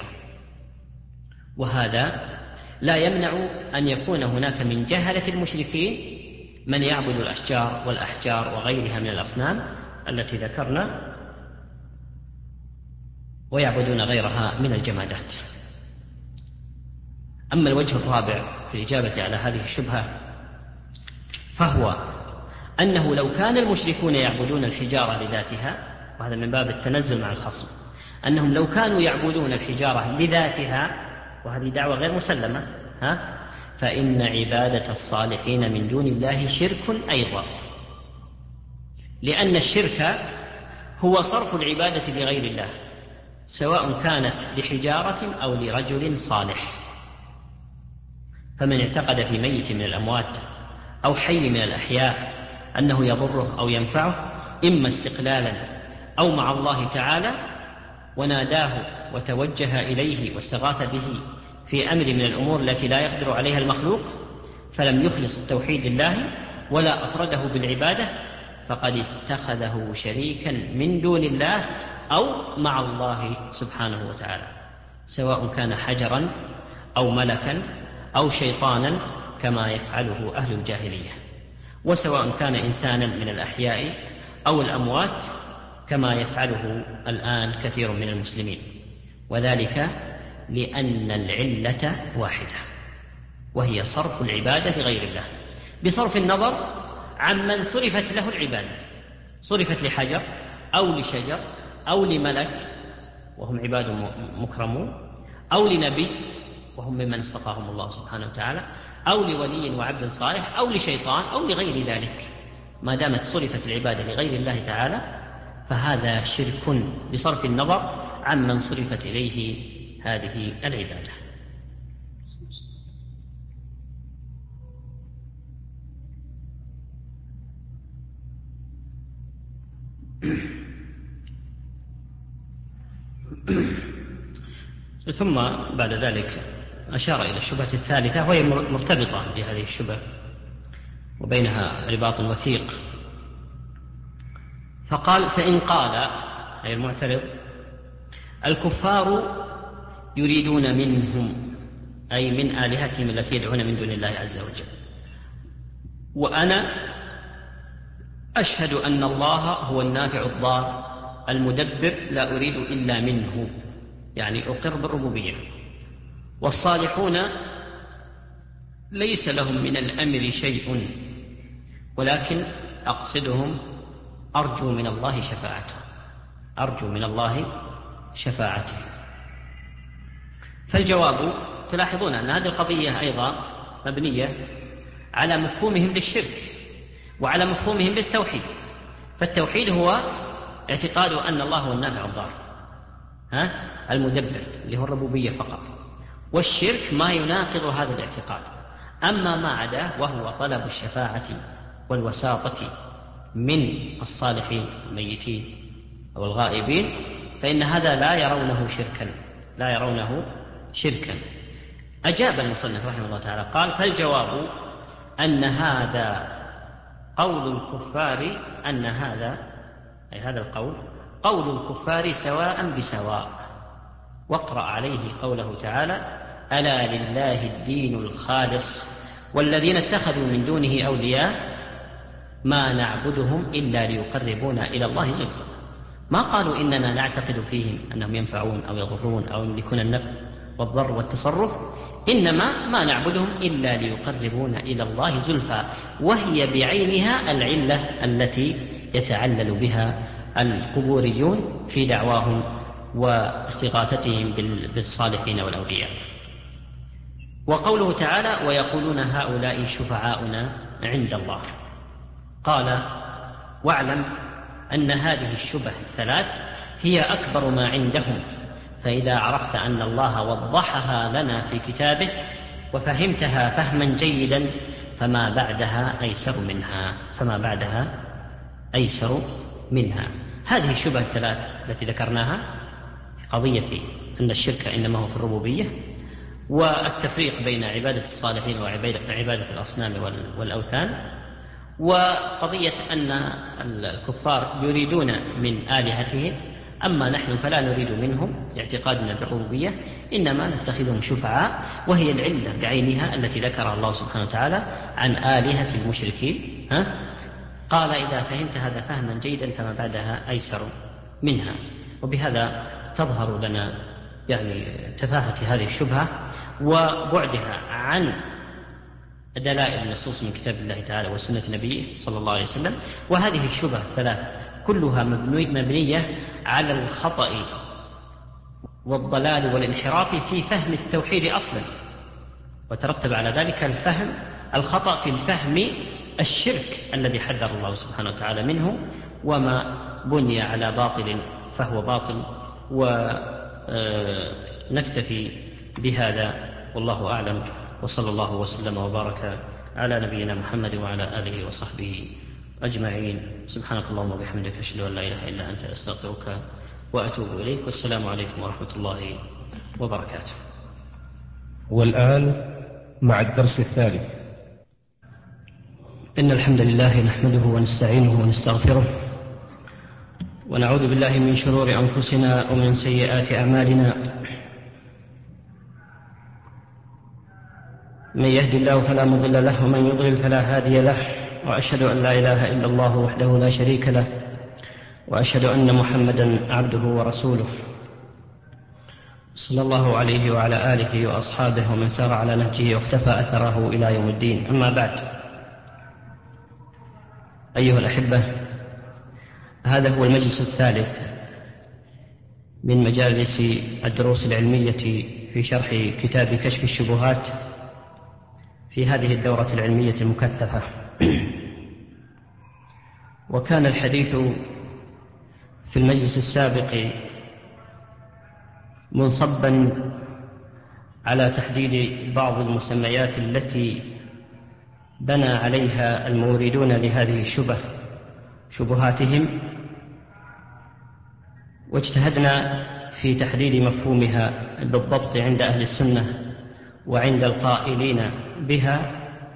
وهذا لا يمنع أن يكون هناك من جهلة المشركين من يعبد الأشجار والأحجار وغيرها من الأصنام التي ذكرنا، ويعبدون غيرها من الجمادات. أما الوجه الرابع في الإجابة على هذه الشبهة فهو أنه لو كان المشركون يعبدون الحجارة لذاتها، وهذا من باب التنزل مع الخصم، أنهم لو كانوا يعبدون الحجارة لذاتها، وهذه دعوة غير مسلمة، فإن عبادة الصالحين من دون الله شرك أيضا، لأن الشرك هو صرف العبادة لغير الله، سواء كانت لحجارة أو لرجل صالح. فمن اعتقد في ميت من الأموات أو حي من الأحياء أنه يضره أو ينفعه، إما استقلالا أو مع الله تعالى، وناداه وتوجه إليه واستغاث به في أمر من الأمور التي لا يقدر عليها المخلوق، فلم يخلص التوحيد لله ولا أفرده بالعبادة، فقد اتخذه شريكا من دون الله أو مع الله سبحانه وتعالى، سواء كان حجرا أو ملكا أو شيطانا كما يفعله أهل الجاهلية، وسواء كان إنسانا من الأحياء أو الأموات كما يفعله الآن كثير من المسلمين، وذلك لأن العلة واحدة، وهي صرف العبادة لغير الله بصرف النظر عمن صرفت له العبادة، صرفت لحجر أو لشجر أو لملك وهم عباد مكرمون، أو لنبي وهم ممن اصطفاهم الله سبحانه وتعالى، أو لولي وعبد صالح، أو لشيطان، أو لغير ذلك. ما دامت صرفت العبادة لغير الله تعالى فهذا شرك بصرف النظر عمن صرفت إليه هذه العبادة. ثم بعد ذلك أشار إلى الشبهة الثالثة، وهي مرتبطة بهذه الشبهة وبينها رباط وثيق، فقال: فإن قال، أي المعترض، الكفار يريدون منهم، أي من آلهتهم التي يدعون من دون الله عز وجل، وأنا أشهد أن الله هو النافع الضار المدبر، لا أريد إلا منه، يعني أقر بالربوبية، والصالحون ليس لهم من الأمر شيء، ولكن أقصدهم أرجو من الله شفاعته، أرجو من الله شفاعته. فالجواب، تلاحظون أن هذه القضية أيضا مبنية على مفهومهم للشرك وعلى مفهومهم للتوحيد. فالتوحيد هو اعتقاد أن الله هو النافع الضار المدبر اللي هو الربوبية فقط، والشرك ما يناقض هذا الاعتقاد. أما ما عداه وهو طلب الشفاعة والوساطة من الصالحين الميتين أو الغائبين، فإن هذا لا يرونه شركا، لا يرونه شركا. أجاب المصنف رحمه الله تعالى قال: فالجواب أن هذا قول الكفار، أن هذا أي هذا القول قول الكفار سواء بسواء. واقرأ عليه قوله تعالى: ألا لله الدين الخالص والذين اتخذوا من دونه أولياء ما نعبدهم إلا ليقربونا إلى الله زلفى. ما قالوا إننا نعتقد فيهم أنهم ينفعون أو يضرون أو يملكون النفع والضر والتصرف، إنما ما نعبدهم إلا ليقربونا إلى الله زلفى، وهي بعينها العلة التي يتعلل بها القبوريون في دعواهم واستغاثتهم بالصالحين والأولياء. وقوله تعالى: ويقولون هؤلاء شفعاؤنا عند الله. قال: واعلم أن هذه الشبه الثلاث هي أكبر ما عندهم، فإذا عرفت أن الله وضحها لنا في كتابه وفهمتها فهما جيدا فما بعدها أيسر منها. هذه الشبه الثلاث التي ذكرناها في قضية أن الشرك إنما هو في الربوبية، والتفريق بين عبادة الصالحين وعبادة الأصنام والأوثان، وقضية أن الكفار يريدون من آلهتهم، أما نحن فلا نريد منهم اعتقادنا بالربوبية، إنما نتخذهم شفعاء، وهي العلة بعينها التي ذكرها الله سبحانه وتعالى عن آلهة المشركين. قال: إذا فهمت هذا فهما جيدا فما بعدها أيسر منها. وبهذا تظهر لنا يعني تفاهة هذه الشبهة وبعدها عن دلائل النصوص من كتاب الله تعالى وسنة نبيه صلى الله عليه وسلم. وهذه الشبهة الثلاث كلها مبنية على الخطأ والضلال والانحراف في فهم التوحيد أصلا، وترتب على ذلك الخطأ في الفهم الشرك الذي حذر الله سبحانه وتعالى منه، وما بني على باطل فهو باطل. ونكتفي بهذا والله أعلم، وصلى الله وسلم وبارك على نبينا محمد وعلى آله وصحبه أجمعين. سبحانك اللهم وبحمدك أشهد أن لا إله إلا أنت أستغفرك وأتوب إليك، والسلام عليكم ورحمة الله وبركاته. والآن مع الدرس الثالث. إن الحمد لله نحمده ونستعينه ونستغفره، ونعوذ بالله من شرور أنفسنا ومن سيئات أعمالنا. من يهد الله فلا مضل له ومن يضلل فلا هادي له، وأشهد أن لا إله إلا الله وحده لا شريك له، وأشهد أن محمدا عبده ورسوله صلى الله عليه وعلى آله وأصحابه ومن سار على نهجه واقتفى أثره إلى يوم الدين. أما بعد، أيها الأحبة، هذا هو المجلس الثالث من مجالس الدروس العلمية في شرح كتاب كشف الشبهات في هذه الدورة العلمية المكثفة. وكان الحديث في المجلس السابق منصبا على تحديد بعض المسميات التي بنى عليها الموردون لهذه شبهاتهم، واجتهدنا في تحديد مفهومها بالضبط عند أهل السنة وعند القائلين بها.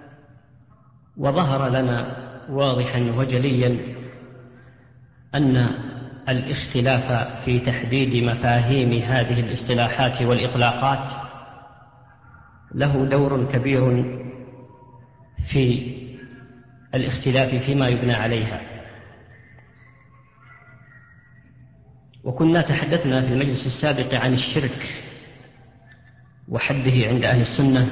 وظهر لنا واضحا وجليا أن الاختلاف في تحديد مفاهيم هذه الاصطلاحات والإطلاقات له دور كبير في الاختلاف فيما يبنى عليها. وكنا تحدثنا في المجلس السابق عن الشرك وحده عند أهل السنة،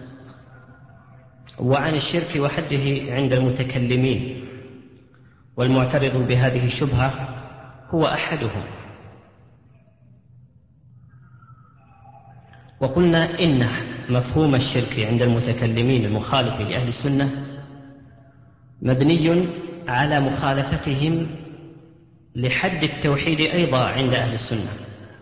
وعن الشرك وحده عند المتكلمين، والمعترض بهذه الشبهة هو أحدهم. وقلنا إن مفهوم الشرك عند المتكلمين المخالف لأهل السنة مبني على مخالفتهم لحد التوحيد أيضا عند أهل السنة.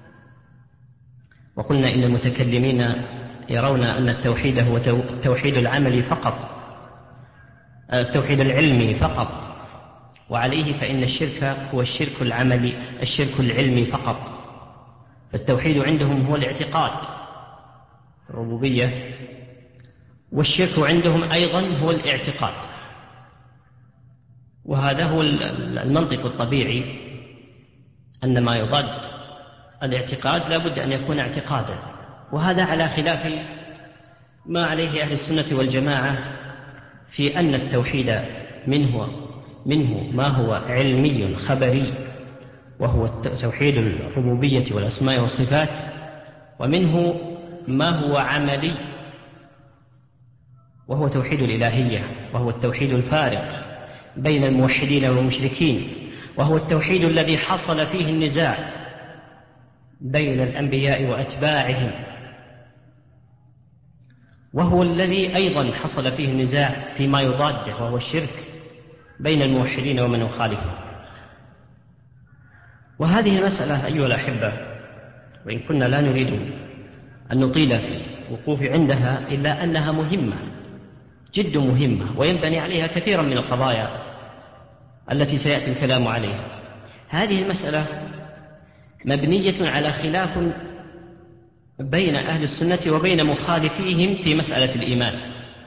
وقلنا إن المتكلمين يرون أن التوحيد هو التوحيد العملي فقط، التوحيد العلمي فقط، وعليه فإن الشرك هو الشرك العملي، الشرك العلمي فقط. فالتوحيد عندهم هو الاعتقاد الربوبية، والشرك عندهم أيضا هو الاعتقاد. وهذا هو المنطق الطبيعي، أن ما يضاد الاعتقاد لا بد أن يكون اعتقادا. وهذا على خلاف ما عليه أهل السنة والجماعة في أن التوحيد منه ما هو علمي خبري، وهو توحيد الربوبية والأسماء والصفات، ومنه ما هو عملي وهو توحيد الإلهية، وهو التوحيد الفارق بين الموحدين والمشركين، وهو التوحيد الذي حصل فيه النزاع بين الأنبياء وأتباعهم، وهو الذي أيضا حصل فيه النزاع فيما يضاده وهو الشرك بين الموحدين ومن يخالفه. وهذه المسألة أيها الأحبة، وإن كنا لا نريد أن نطيل في الوقوف عندها، إلا أنها مهمة، جد مهمة، وينبني عليها كثيرا من القضايا التي سيأتي الكلام عليها. هذه المسألة مبنية على خلاف بين أهل السنة وبين مخالفيهم في مسألة الإيمان،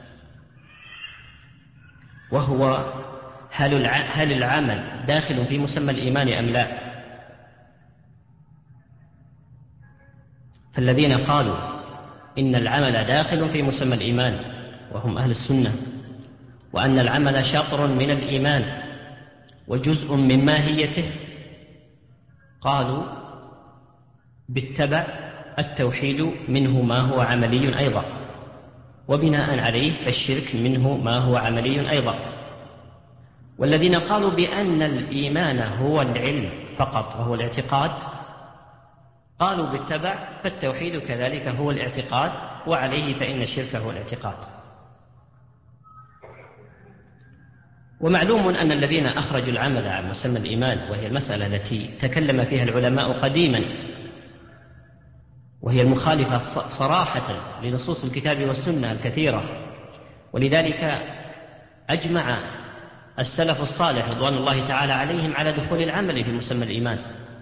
وهو هل العمل داخل في مسمى الإيمان أم لا؟ فالذين قالوا إن العمل داخل في مسمى الإيمان وهم أهل السنة، وأن العمل شطر من الإيمان وجزء من ماهيته، قالوا بالتبع التوحيد منه ما هو عملي أيضا، وبناء عليه فالشرك منه ما هو عملي أيضا. والذين قالوا بأن الإيمان هو العلم فقط وهو الاعتقاد قالوا بالتبع فالتوحيد كذلك هو الاعتقاد، وعليه فإن الشرك هو الاعتقاد. ومعلوم أن الذين أخرجوا العمل عن مسمى الإيمان، وهي المسألة التي تكلم فيها العلماء قديما، وهي المخالفة صراحة لنصوص الكتاب والسنة الكثيرة، ولذلك أجمع السلف الصالح رضوان الله تعالى عليهم على دخول العمل في مسمى الإيمان.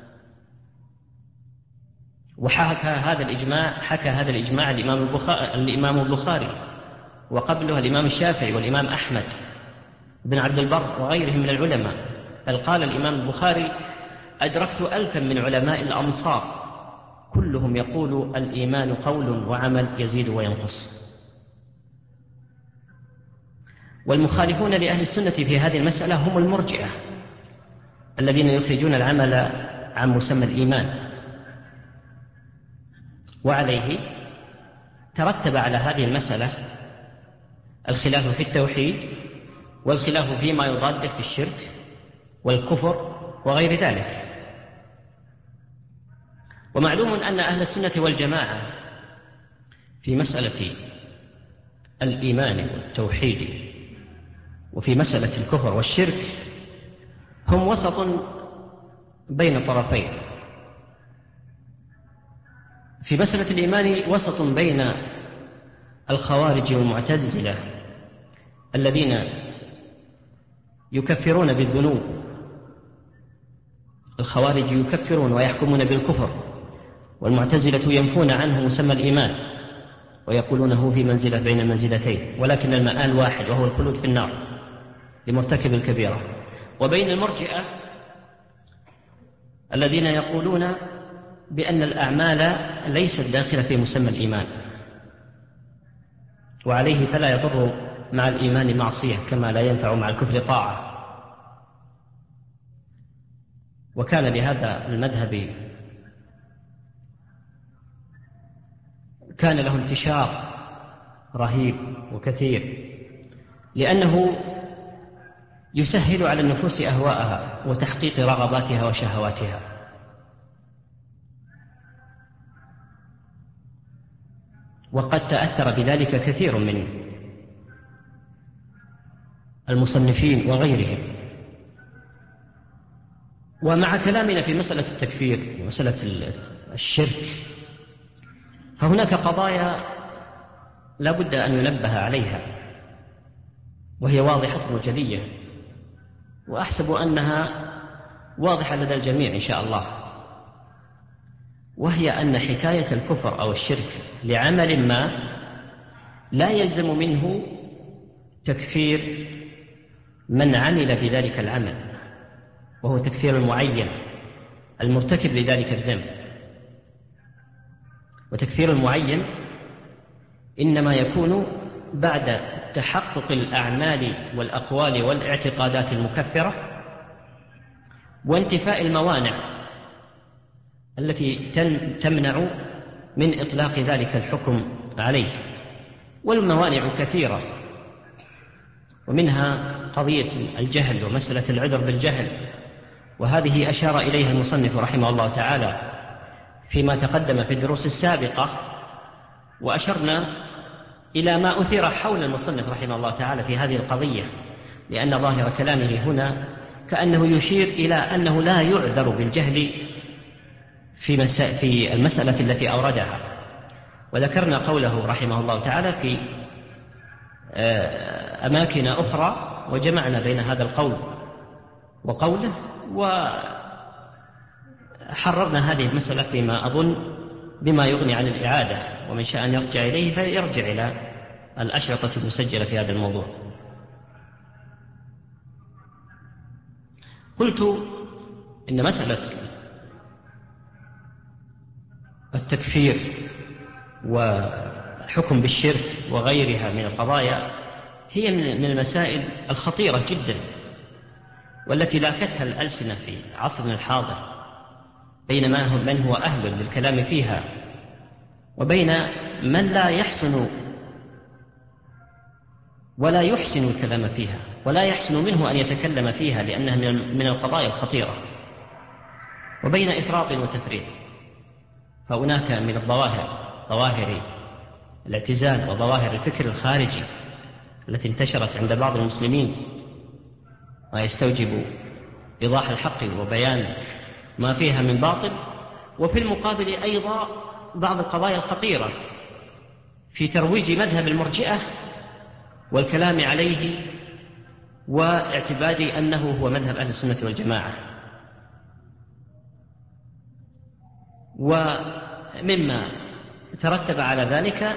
وحكى هذا الإجماع الإمام البخاري، وقبله الإمام الشافعي والإمام أحمد بن عبد البر وغيرهم من العلماء. بل قال الإمام البخاري: أدركت 1000 من علماء الأمصار كلهم يقول الإيمان قول وعمل يزيد وينقص. والمخالفون لأهل السنة في هذه المسألة هم المرجئة الذين يخرجون العمل عن مسمى الإيمان، وعليه ترتب على هذه المسألة الخلاف في التوحيد، والخلاف فيما يضاده في الشرك والكفر وغير ذلك. ومعلوم أن أهل السنة والجماعة في مسألة الإيمان والتوحيد وفي مسألة الكفر والشرك هم وسط بين طرفين. في مسألة الإيمان وسط بين الخوارج والمعتزلة الذين يكفرون بالذنوب. الخوارج يكفرون ويحكمون بالكفر، والمعتزلة ينفون عنه مسمى الإيمان ويقولونه في منزلة بين المنزلتين، ولكن المآل واحد وهو الخلود في النار لمرتكب الكبيرة. وبين المرجئة الذين يقولون بأن الأعمال ليست داخلة في مسمى الإيمان، وعليه فلا يضر مع الإيمان معصية كما لا ينفع مع الكفر طاعة. وكان لهذا المذهب كان له انتشار رهيب وكثير، لأنه يسهل على النفوس أهواءها وتحقيق رغباتها وشهواتها. وقد تأثر بذلك كثير من المصنفين وغيرهم. ومع كلامنا في مسألة التكفير ومسألة الشرك، فهناك قضايا لا بد أن ينبه عليها، وهي واضحة وجلية، وأحسب أنها واضحة لدى الجميع إن شاء الله. وهي أن حكاية الكفر أو الشرك لعمل ما لا يلزم منه تكفير من عمل بذلك العمل، وهو تكفير المعين المرتكب لذلك الذنب. وتكفير المعين إنما يكون بعد تحقق الأعمال والأقوال والاعتقادات المكفرة وانتفاء الموانع التي تمنع من إطلاق ذلك الحكم عليه. والموانع كثيرة، ومنها قضية الجهل ومسألة العذر بالجهل، وهذه أشار إليها المصنف رحمه الله تعالى فيما تقدم في الدروس السابقة، وأشرنا إلى ما أثير حول المصنف رحمه الله تعالى في هذه القضية، لأن ظاهر كلامه هنا كأنه يشير إلى أنه لا يعذر بالجهل في المسألة التي أوردها. وذكرنا قوله رحمه الله تعالى في أماكن أخرى، وجمعنا بين هذا القول وقوله، وحررنا هذه المسألة فيما أظن بما يغني عن الإعادة، ومن شاء أن يرجع إليه فيرجع إلى الأشرطة المسجلة في هذا الموضوع. قلت إن مسألة التكفير وحكم بالشرك وغيرها من القضايا هي من المسائل الخطيرة جدا، والتي لاكتها الألسنة في عصرنا الحاضر بين من هو أهل للكلام فيها وبين من لا يحسن ولا يحسن الكلام فيها ولا يحسن منه أن يتكلم فيها لأنها من القضايا الخطيرة، وبين إفراط وتفريط. فهناك من ظواهر الاعتزال وظواهر الفكر الخارجي التي انتشرت عند بعض المسلمين ما يستوجب إيضاح الحق وبيان ما فيها من باطل، وفي المقابل أيضا بعض القضايا الخطيرة في ترويج مذهب المرجئة والكلام عليه واعتباد أنه هو مذهب أهل السنة والجماعة. ومما ترتب على ذلك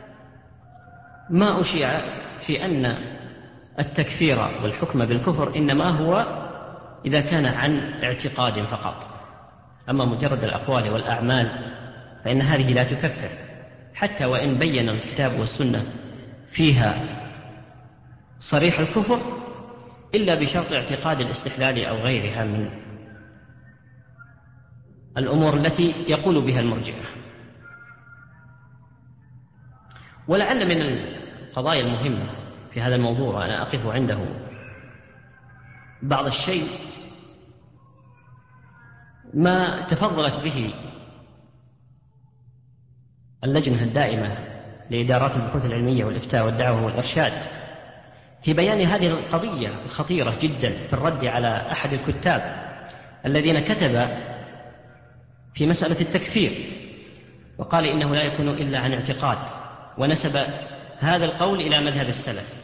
ما أشيع في أن التكفير والحكم بالكفر إنما هو إذا كان عن اعتقاد فقط، أما مجرد الأقوال والأعمال فإن هذه لا تكفر، حتى وإن بين الكتاب والسنة فيها صريح الكفر إلا بشرط اعتقاد الاستحلال أو غيرها من الأمور التي يقول بها المرجئة. ولعل من القضايا المهمة في هذا الموضوع وأنا أقف عنده بعض الشيء ما تفضلت به اللجنة الدائمة لإدارات البحوث العلمية والإفتاء والدعوة والإرشاد في بيان هذه القضية الخطيرة جدا في الرد على أحد الكتاب الذين كتب في مسألة التكفير وقال إنه لا يكون إلا عن اعتقاد، ونسب هذا القول إلى مذهب السلف.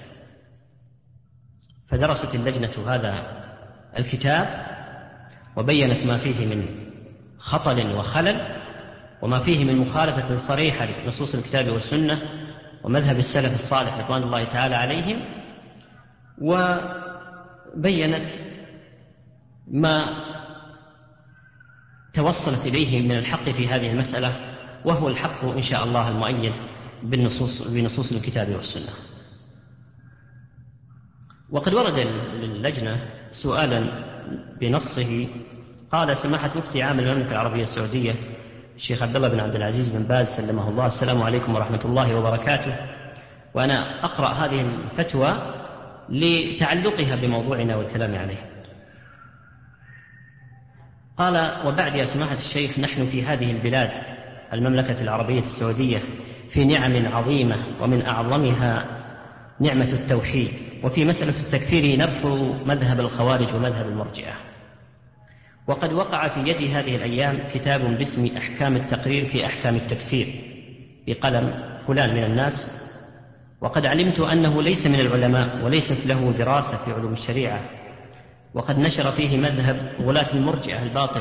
فدرست اللجنة هذا الكتاب وبينت ما فيه من خطل وخلل وما فيه من مخالفة صريحة لنصوص الكتاب والسنة ومذهب السلف الصالح رضوان الله تعالى عليهم، وبينت ما توصلت إليه من الحق في هذه المسألة، وهو الحق إن شاء الله المؤيد بنصوص الكتاب والسنة. وقد ورد للجنة سؤالا بنصه، قال سماحة مفتي عام المملكة العربية السعودية الشيخ عبد الله بن عبد العزيز بن باز سلمه الله: السلام عليكم ورحمة الله وبركاته. وأنا أقرأ هذه الفتوى لتعلقها بموضوعنا والكلام عليه. قال: وبعد يا سماحة الشيخ، نحن في هذه البلاد المملكة العربية السعودية في نعم عظيمة، ومن أعظمها نعمة التوحيد، وفي مسألة التكفير نرفض مذهب الخوارج ومذهب المرجئة. وقد وقع في يدي هذه الأيام كتاب باسم أحكام التقرير في أحكام التكفير بقلم فلان من الناس، وقد علمت أنه ليس من العلماء وليست له دراسة في علوم الشريعة، وقد نشر فيه مذهب غلاة المرجئة الباطل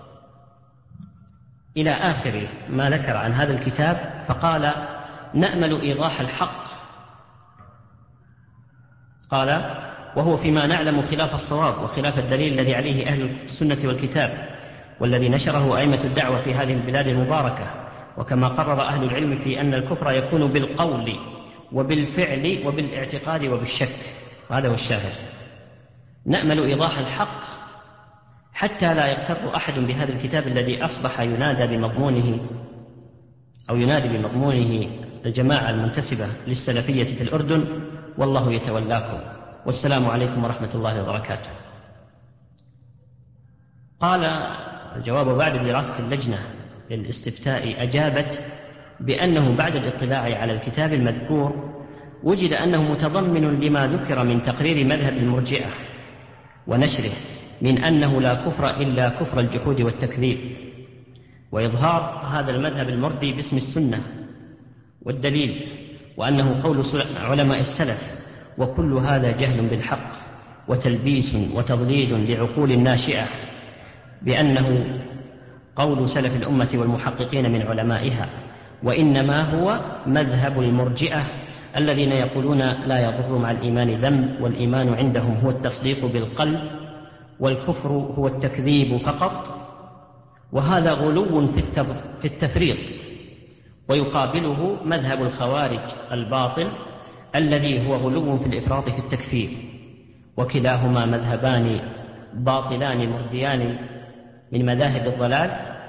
إلى آخر ما ذكر عن هذا الكتاب. فقال: نأمل إيضاح الحق. قال: وهو فيما نعلم خلاف الصواب وخلاف الدليل الذي عليه أهل السنة والكتاب، والذي نشره أئمة الدعوة في هذه البلاد المباركة، وكما قرر أهل العلم في أن الكفر يكون بالقول وبالفعل وبالاعتقاد وبالشك. وهذا هو الشاهد. نأمل إيضاح الحق حتى لا يغتر أحد بهذا الكتاب الذي أصبح ينادي بمضمونه الجماعة المنتسبة للسلفية في الأردن، والله يتولاكم، والسلام عليكم ورحمة الله وبركاته. قال الجواب: بعد دراسة اللجنة للاستفتاء أجابت بأنه بعد الاطلاع على الكتاب المذكور وجد أنه متضمن لما ذكر من تقرير مذهب المرجئة ونشره من أنه لا كفر إلا كفر الجحود والتكذيب، وإظهار هذا المذهب المردي باسم السنة والدليل، وأنه قول علماء السلف، وكل هذا جهل بالحق وتلبيس وتضليل لعقول الناشئة بأنه قول سلف الأمة والمحققين من علمائها، وإنما هو مذهب المرجئة الذين يقولون لا يضر مع الإيمان ذنب، والإيمان عندهم هو التصديق بالقلب، والكفر هو التكذيب فقط. وهذا غلو في التفريط، ويقابله مذهب الخوارج الباطل الذي هو غلو في الإفراط في التكفير، وكلاهما مذهبان باطلان مرديان من مذاهب الضلال،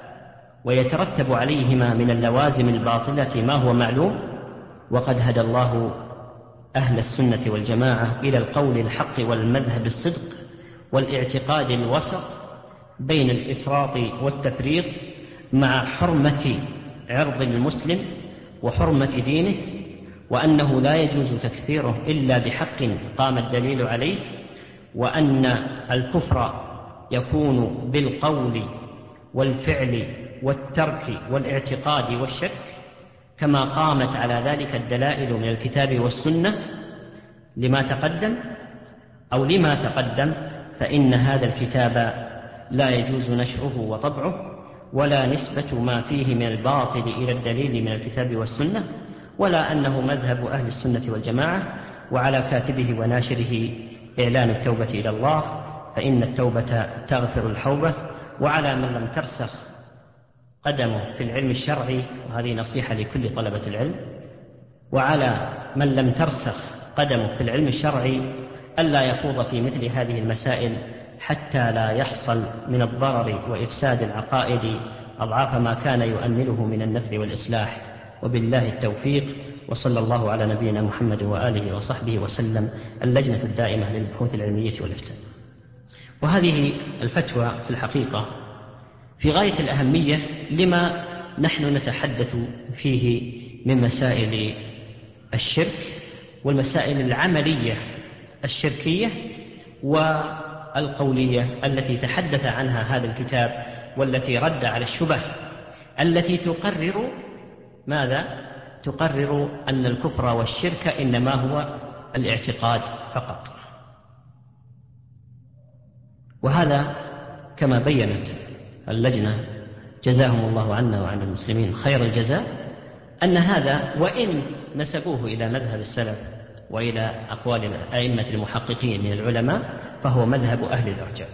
ويترتب عليهما من اللوازم الباطلة ما هو معلوم. وقد هدى الله أهل السنة والجماعة إلى القول الحق والمذهب الصدق والاعتقاد الوسط بين الإفراط والتفريط، مع حرمة عرض المسلم وحرمة دينه، وأنه لا يجوز تكفيره إلا بحق قام الدليل عليه، وأن الكفر يكون بالقول والفعل والترك والاعتقاد والشك، كما قامت على ذلك الدلائل من الكتاب والسنة لما تقدم. فإن هذا الكتاب لا يجوز نشره وطبعه، ولا نسبة ما فيه من الباطل إلى الدليل من الكتاب والسنة، ولا أنه مذهب أهل السنة والجماعة. وعلى كاتبه وناشره إعلان التوبة إلى الله، فإن التوبة تغفر الحوبة. وعلى من لم ترسخ قدمه في العلم الشرعي، وهذه نصيحة لكل طلبة العلم، وعلى من لم ترسخ قدمه في العلم الشرعي ألا يخوض في مثل هذه المسائل، حتى لا يحصل من الضرر وإفساد العقائد أضعاف ما كان يؤمله من النفع والإصلاح. وبالله التوفيق، وصلى الله على نبينا محمد وآله وصحبه وسلم. اللجنة الدائمة للبحوث العلمية والإفتاء. وهذه الفتوى في الحقيقة في غاية الأهمية لما نحن نتحدث فيه من مسائل الشرك والمسائل العملية الشركية والقولية التي تحدث عنها هذا الكتاب، والتي رد على الشبه التي تقرر ماذا؟ تقرر أن الكفر والشرك إنما هو الاعتقاد فقط. وهذا كما بيّنت اللجنة جزاهم الله عنا وعن المسلمين خير الجزاء، أن هذا وإن نسبوه إلى مذهب السلف وإلى أقوال الأئمة المحققين من العلماء، فهو مذهب أهل الإرجاء.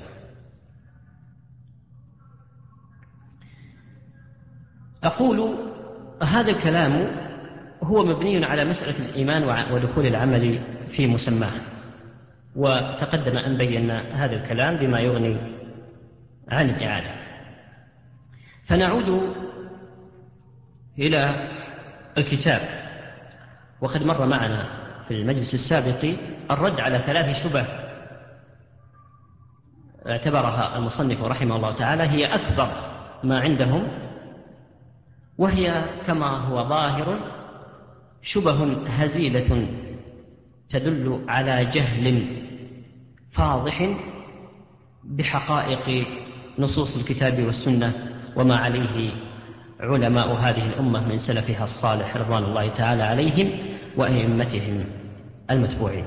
أقول هذا الكلام هو مبني على مسألة الإيمان ودخول العمل في مسماه، وتقدم أن بينا هذا الكلام بما يغني عن الإعادة. فنعود إلى الكتاب. وقد مر معنا في المجلس السابق الرد على 3 شبه اعتبرها المصنف رحمه الله تعالى هي أكبر ما عندهم، وهي كما هو ظاهر شبه هزيلة تدل على جهل فاضح بحقائق نصوص الكتاب والسنة وما عليه علماء هذه الأمة من سلفها الصالح رضوان الله تعالى عليهم وأئمتهم المتبوعين.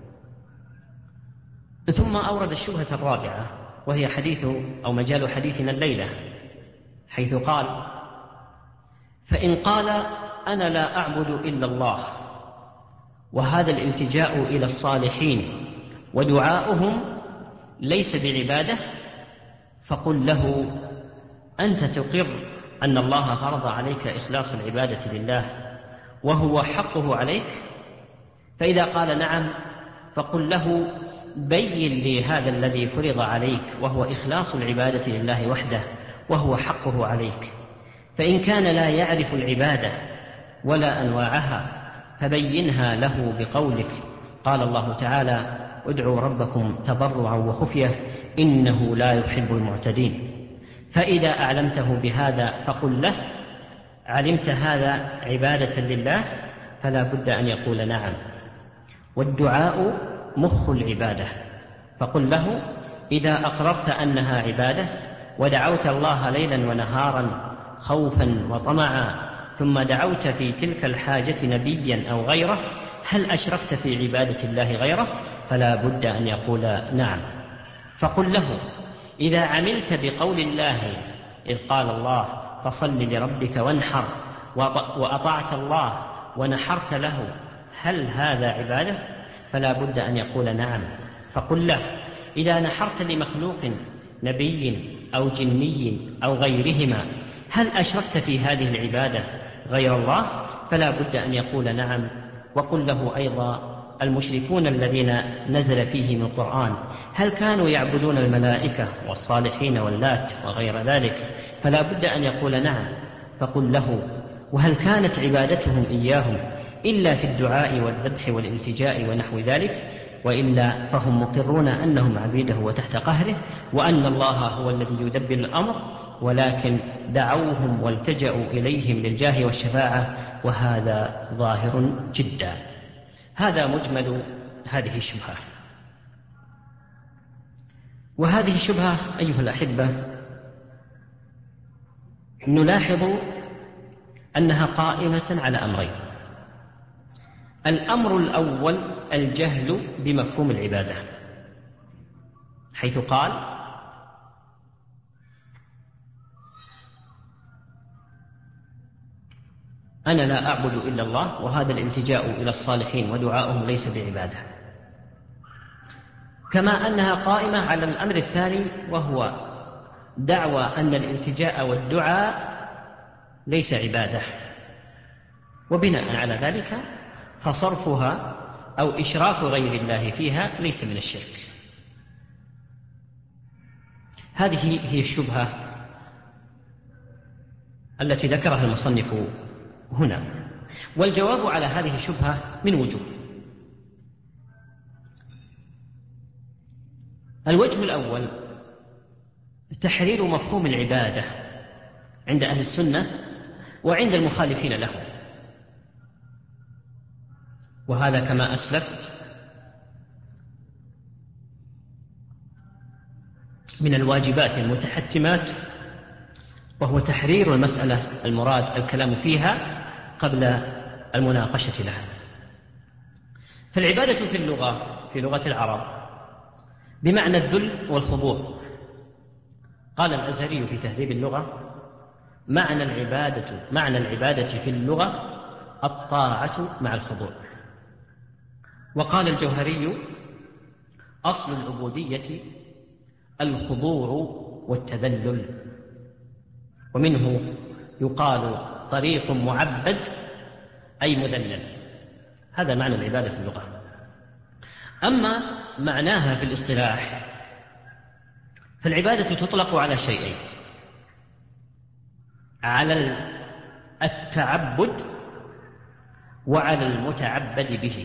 ثم أورد الشبهة الرابعة، وهي حديث أو مجال حديثنا الليلة، حيث قال: فإن قال أنا لا أعبد إلا الله، وهذا الالتجاء إلى الصالحين ودعاؤهم ليس بعبادة، فقل له: أنت تقر أن الله فرض عليك إخلاص العبادة لله وهو حقه عليك؟ فإذا قال نعم، فقل له: بين لي هذا الذي فرض عليك وهو إخلاص العبادة لله وحده وهو حقه عليك. فإن كان لا يعرف العبادة ولا أنواعها فبينها له بقولك: قال الله تعالى: ادعوا ربكم تضرعا وخفية إنه لا يحب المعتدين. فإذا أعلمته بهذا فقل له: علمت هذا عبادة لله؟ فلا بد أن يقول نعم. والدعاء مخ العبادة، فقل له: إذا أقررت أنها عبادة ودعوت الله ليلا ونهارا خوفا وطمعا، ثم دعوت في تلك الحاجة نبيا أو غيره، هل أشركت في عبادة الله غيره؟ فلا بد أن يقول نعم. فقل له: إذا عملت بقول الله إذ قال الله: فصل لربك وانحر، وأطعت الله ونحرت له، هل هذا عبادة؟ فلا بد أن يقول نعم. فقل له: إذا نحرت لمخلوق نبي أو جني أو غيرهما، هل أشركت في هذه العبادة غير الله؟ فلا بد أن يقول نعم. وقل له أيضا: المشركون الذين نزل فيهم القرآن هل كانوا يعبدون الملائكة والصالحين واللات وغير ذلك؟ فلا بد أن يقول نعم. فقل له: وهل كانت عبادتهم إياهم إلا في الدعاء والذبح والالتجاء ونحو ذلك؟ وإلا فهم مقرون أنهم عبيده وتحت قهره، وأن الله هو الذي يدبر الأمر، ولكن دعوهم والتجأوا إليهم للجاه والشفاعة، وهذا ظاهر جدا. هذا مجمل هذه الشبهة. وهذه الشبهة أيها الأحبة نلاحظ أنها قائمة على أمرين. الأمر الأول الجهل بمفهوم العبادة، حيث قال: أنا لا أعبد إلا الله، وهذا الالتجاء إلى الصالحين ودعاؤهم ليس بعبادة. كما أنها قائمة على الأمر الثاني، وهو دعوى أن الالتجاء والدعاء ليس عبادة، وبناء على ذلك فصرفها أو إشراك غير الله فيها ليس من الشرك. هذه هي الشبهة التي ذكرها المصنف هنا. والجواب على هذه الشبهة من وجوه. الوجه الأول تحرير مفهوم العبادة عند أهل السنة وعند المخالفين له، وهذا كما أسلفت من الواجبات المتحتمات، وهو تحرير المسألة المراد الكلام فيها قبل المناقشة لها. فالعبادة في لغة العرب بمعنى الذل والخضوع. قال الأزهري في تهذيب اللغة: معنى العبادة في اللغة الطاعة مع الخضوع. وقال الجوهري: أصل العبودية الخضوع والتذلل، ومنه يقال طريق معبد أي مذلل. هذا معنى العبادة في اللغة. أما معناها في الاصطلاح فالعبادة تطلق على شيئين: على التعبد وعلى المتعبد به.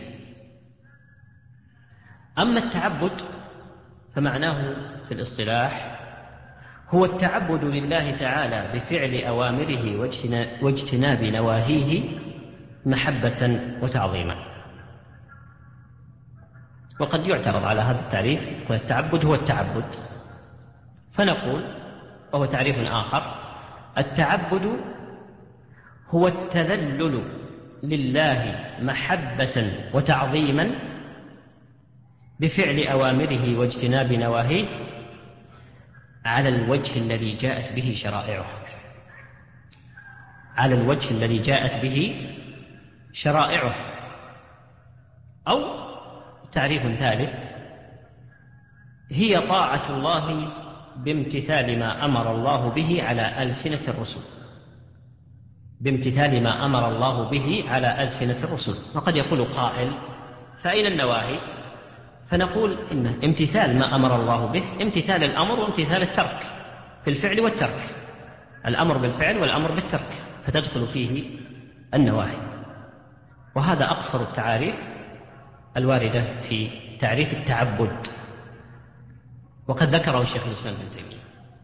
أما التعبد فمعناه في الاصطلاح هو التعبد لله تعالى بفعل أوامره واجتناب نواهيه محبة وتعظيما. وقد يعترض على هذا التعريف، والتعبد هو التعبد، فنقول وهو تعريف آخر: التعبد هو التذلل لله محبة وتعظيما بفعل أوامره واجتناب نواهيه على الوجه الذي جاءت به شرائعه. على الوجه الذي جاءت به شرائعه. أو تعريف ثالث: هي طاعة الله بامتثال ما أمر الله به على ألسنة الرسل. بامتثال ما أمر الله به على ألسنة الرسل. وقد يقول قائل: فأين النواهي؟ فنقول إن امتثال ما أمر الله به امتثال الأمر وامتثال الترك، في الفعل والترك، الأمر بالفعل والأمر بالترك، فتدخل فيه النواهي. وهذا أقصر التعاريف الواردة في تعريف التعبد، وقد ذكره الشيخ الإسلام ابن تيمية.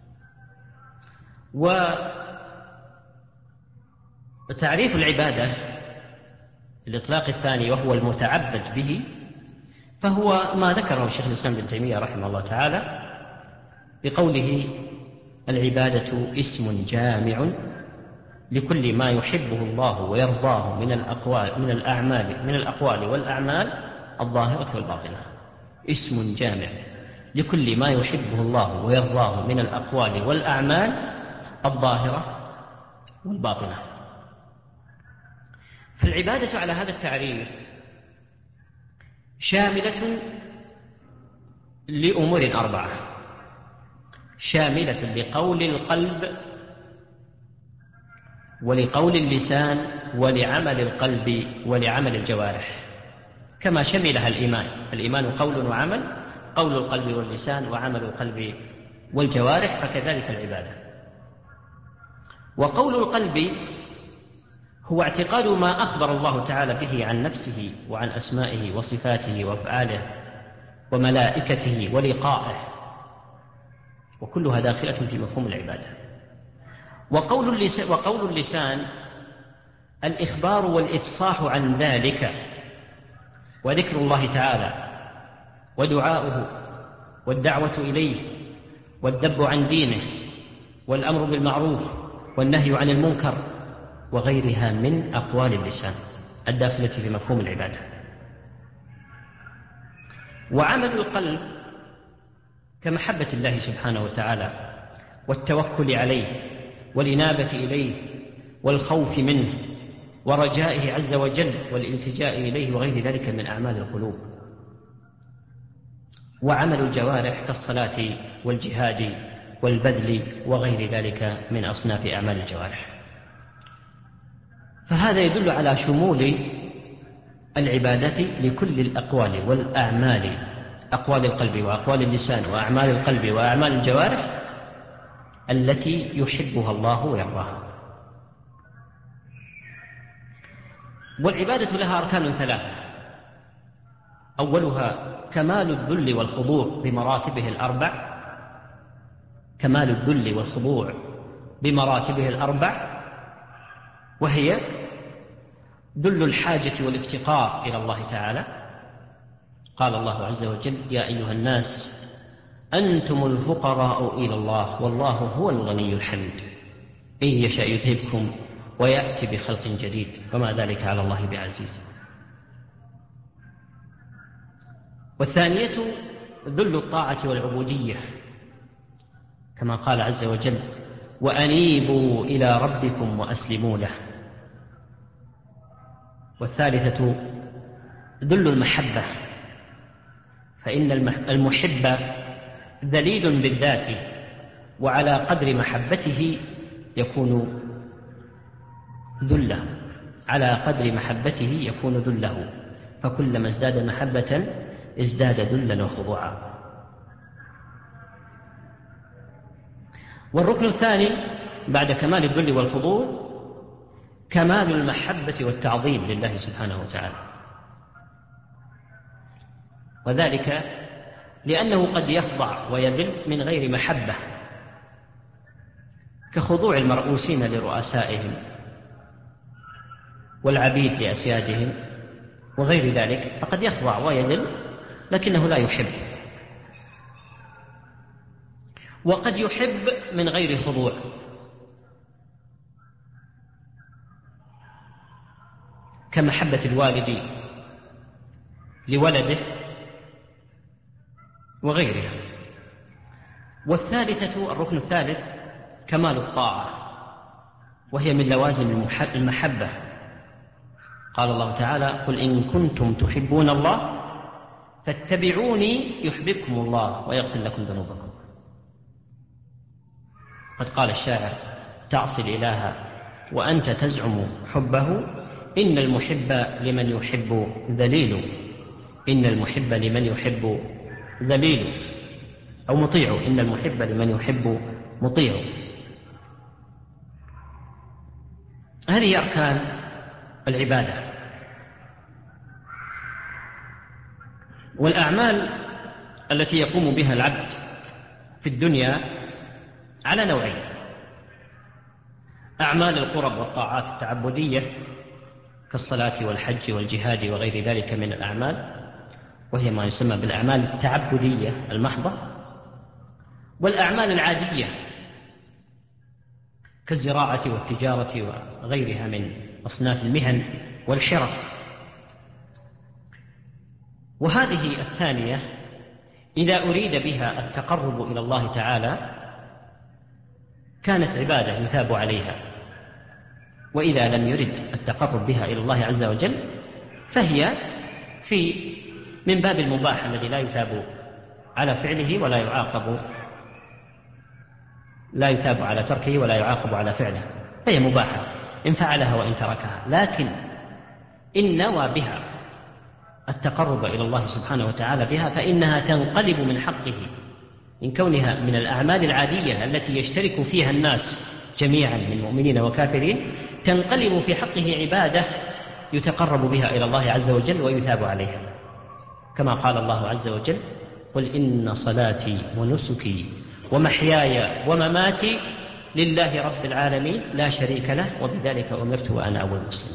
وتعريف العبادة الإطلاق الثاني وهو المتعبد به، فهو ما ذكره الشيخ الإسلام ابن تيمية رحمه الله تعالى بقوله: العبادة اسم جامع لكل ما يحبه الله ويرضاه من الأقوال والأعمال الظاهرة والباطنة. اسم جامع لكل ما يحبه الله ويرضاه من الأقوال والأعمال الظاهرة والباطنة. فالعبادة على هذا التعريف شاملة لأمور 4: شاملة لقول القلب ولقول اللسان ولعمل القلب ولعمل الجوارح، كما شملها الإيمان. الإيمان قول وعمل، قول القلب واللسان وعمل القلب والجوارح، فكذلك العبادة. وقول القلب هو اعتقاد ما أخبر الله تعالى به عن نفسه وعن أسمائه وصفاته وأفعاله وملائكته ولقائه، وكلها داخلة في مفهوم العبادة. وقول اللسان الإخبار والإفصاح عن ذلك، وذكر الله تعالى ودعاؤه والدعوة إليه والذب عن دينه والأمر بالمعروف والنهي عن المنكر وغيرها من أقوال اللسان الداخلة في مفهوم العبادة. وعمل القلب كمحبة الله سبحانه وتعالى والتوكل عليه والإنابة إليه والخوف منه ورجائه عز وجل والالتجاء إليه وغير ذلك من أعمال القلوب. وعمل الجوارح كالصلاة والجهاد والبذل وغير ذلك من أصناف أعمال الجوارح. فهذا يدل على شمول العبادة لكل الأقوال والأعمال، أقوال القلب وأقوال اللسان وأعمال القلب وأعمال الجوارح التي يحبها الله ويرضاها. والعبادة لها أركان ثلاثة: أولها كمال الذل والخضوع بمراتبه الأربع، كمال الذل والخضوع بمراتبه الأربع، وهي ذل الحاجة والافتقار إلى الله تعالى. قال الله عز وجل: يا أيها الناس أنتم الفقراء إلى الله والله هو الغني الحميد إن يشاء يذهبكم ويأتي بخلق جديد وما ذلك على الله بعزيز. والثانية ذل الطاعة والعبودية كما قال عز وجل: وأنيبوا إلى ربكم وأسلموا له. والثالثة ذل المحبة، فإن المحب ذليل بالذات، وعلى قدر محبته يكون ذله، على قدر محبته يكون ذله، فكلما ازداد محبة ازداد ذلا وخضوعا. والركن الثاني بعد كمال الذل والخضوع كمال المحبة والتعظيم لله سبحانه وتعالى، وذلك لأنه قد يخضع ويذل من غير محبة، كخضوع المرؤوسين لرؤسائهم والعبيد لأسيادهم وغير ذلك، فقد يخضع ويذل لكنه لا يحب. وقد يحب من غير خضوع، كمحبة الوالد لولده وغيرها. والثالثة الركن الثالث كمال الطاعة، وهي من لوازم المحبة. قال الله تعالى: قل إن كنتم تحبون الله فاتبعوني يحببكم الله ويغفر لكم ذنوبكم. قد قال الشاعر: تعصي الإله وأنت تزعم حبه، إن المحب لمن يحب ذليل، إن المحب لمن يحب ذليل أو مطيع، إن المحب لمن يحب مطيع. هذه أركان العبادة. والأعمال التي يقوم بها العبد في الدنيا على نوعين: أعمال القرب والطاعات التعبدية كالصلاة والحج والجهاد وغير ذلك من الأعمال، وهي ما يسمى بالأعمال التعبدية المحضة. والأعمال العادية كالزراعة والتجارة وغيرها من أصناف المهن والحرف. وهذه الثانية إذا أريد بها التقرب إلى الله تعالى كانت عبادة يثاب عليها، وإذا لم يرد التقرب بها إلى الله عز وجل فهي من باب المباح الذي لا يثاب على فعله ولا يعاقب، لا يثاب على تركه ولا يعاقب على فعله، فهي مباحة إن فعلها وإن تركها. لكن إن نوى بها التقرب إلى الله سبحانه وتعالى بها فإنها تنقلب من حقه، من كونها من الأعمال العادية التي يشترك فيها الناس جميعا من مؤمنين وكافرين، تنقلب في حقه عبادة يتقرب بها إلى الله عز وجل ويثاب عليها، كما قال الله عز وجل: قل إن صلاتي ونسكي ومحياي ومماتي لله رب العالمين لا شريك له وبذلك أمرت وأنا أول مسلم.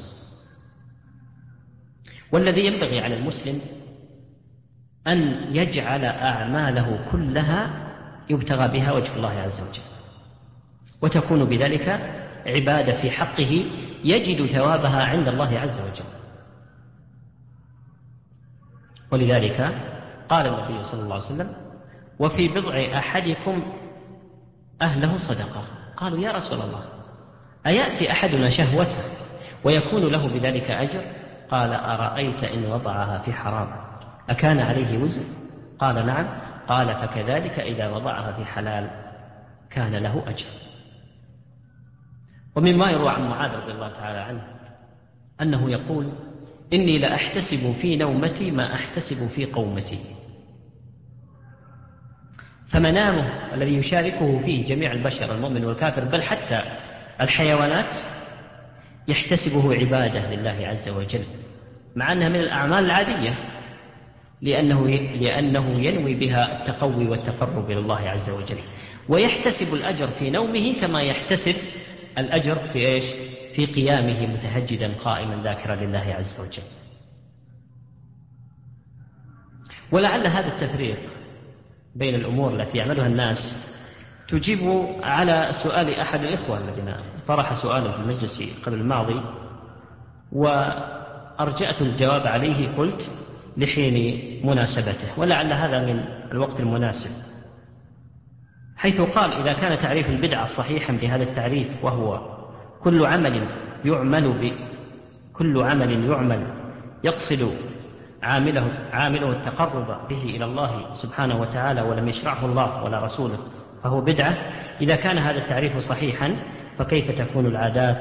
والذي ينبغي على المسلم أن يجعل أعماله كلها يبتغى بها وجه الله عز وجل، وتكون بذلك عبادة في حقه يجد ثوابها عند الله عز وجل. ولذلك قال النبي صلى الله عليه وسلم: وفي بضع أحدكم أهله صدقة. قالوا: يا رسول الله، أيأتي أحدنا شهوته ويكون له بذلك أجر؟ قال: أرأيت إن وضعها في حرام أكان عليه وزر؟ قال: نعم. قال: فكذلك إذا وضعها في حلال كان له أجر. ومما يروى عن معاذ رضي الله تعالى عنه أنه يقول: إني لأحتسب في نومتي ما أحتسب في قومتي. فمنامه الذي يشاركه فيه جميع البشر المؤمن والكافر بل حتى الحيوانات يحتسبه عبادة لله عز وجل، مع أنها من الأعمال العادية، لأنه ينوي بها التقوي والتقرب إلى الله عز وجل، ويحتسب الأجر في نومه كما يحتسب الأجر في قيامه متهجدا قائما ذاكرا لله عز وجل. ولعل هذا التفريق بين الأمور التي يعملها الناس تجيب على سؤال أحد الإخوة الذين طرح سؤالا في المجلس قبل الماضي، وأرجأت الجواب عليه قلت لحين مناسبته، ولعل هذا من الوقت المناسب، حيث قال: إذا كان تعريف البدعة صحيحا بهذا التعريف، وهو كل عمل يعمل يقصد عامله التقرب به إلى الله سبحانه وتعالى ولم يشرعه الله ولا رسوله فهو بدعة. إذا كان هذا التعريف صحيحا فكيف تكون العادات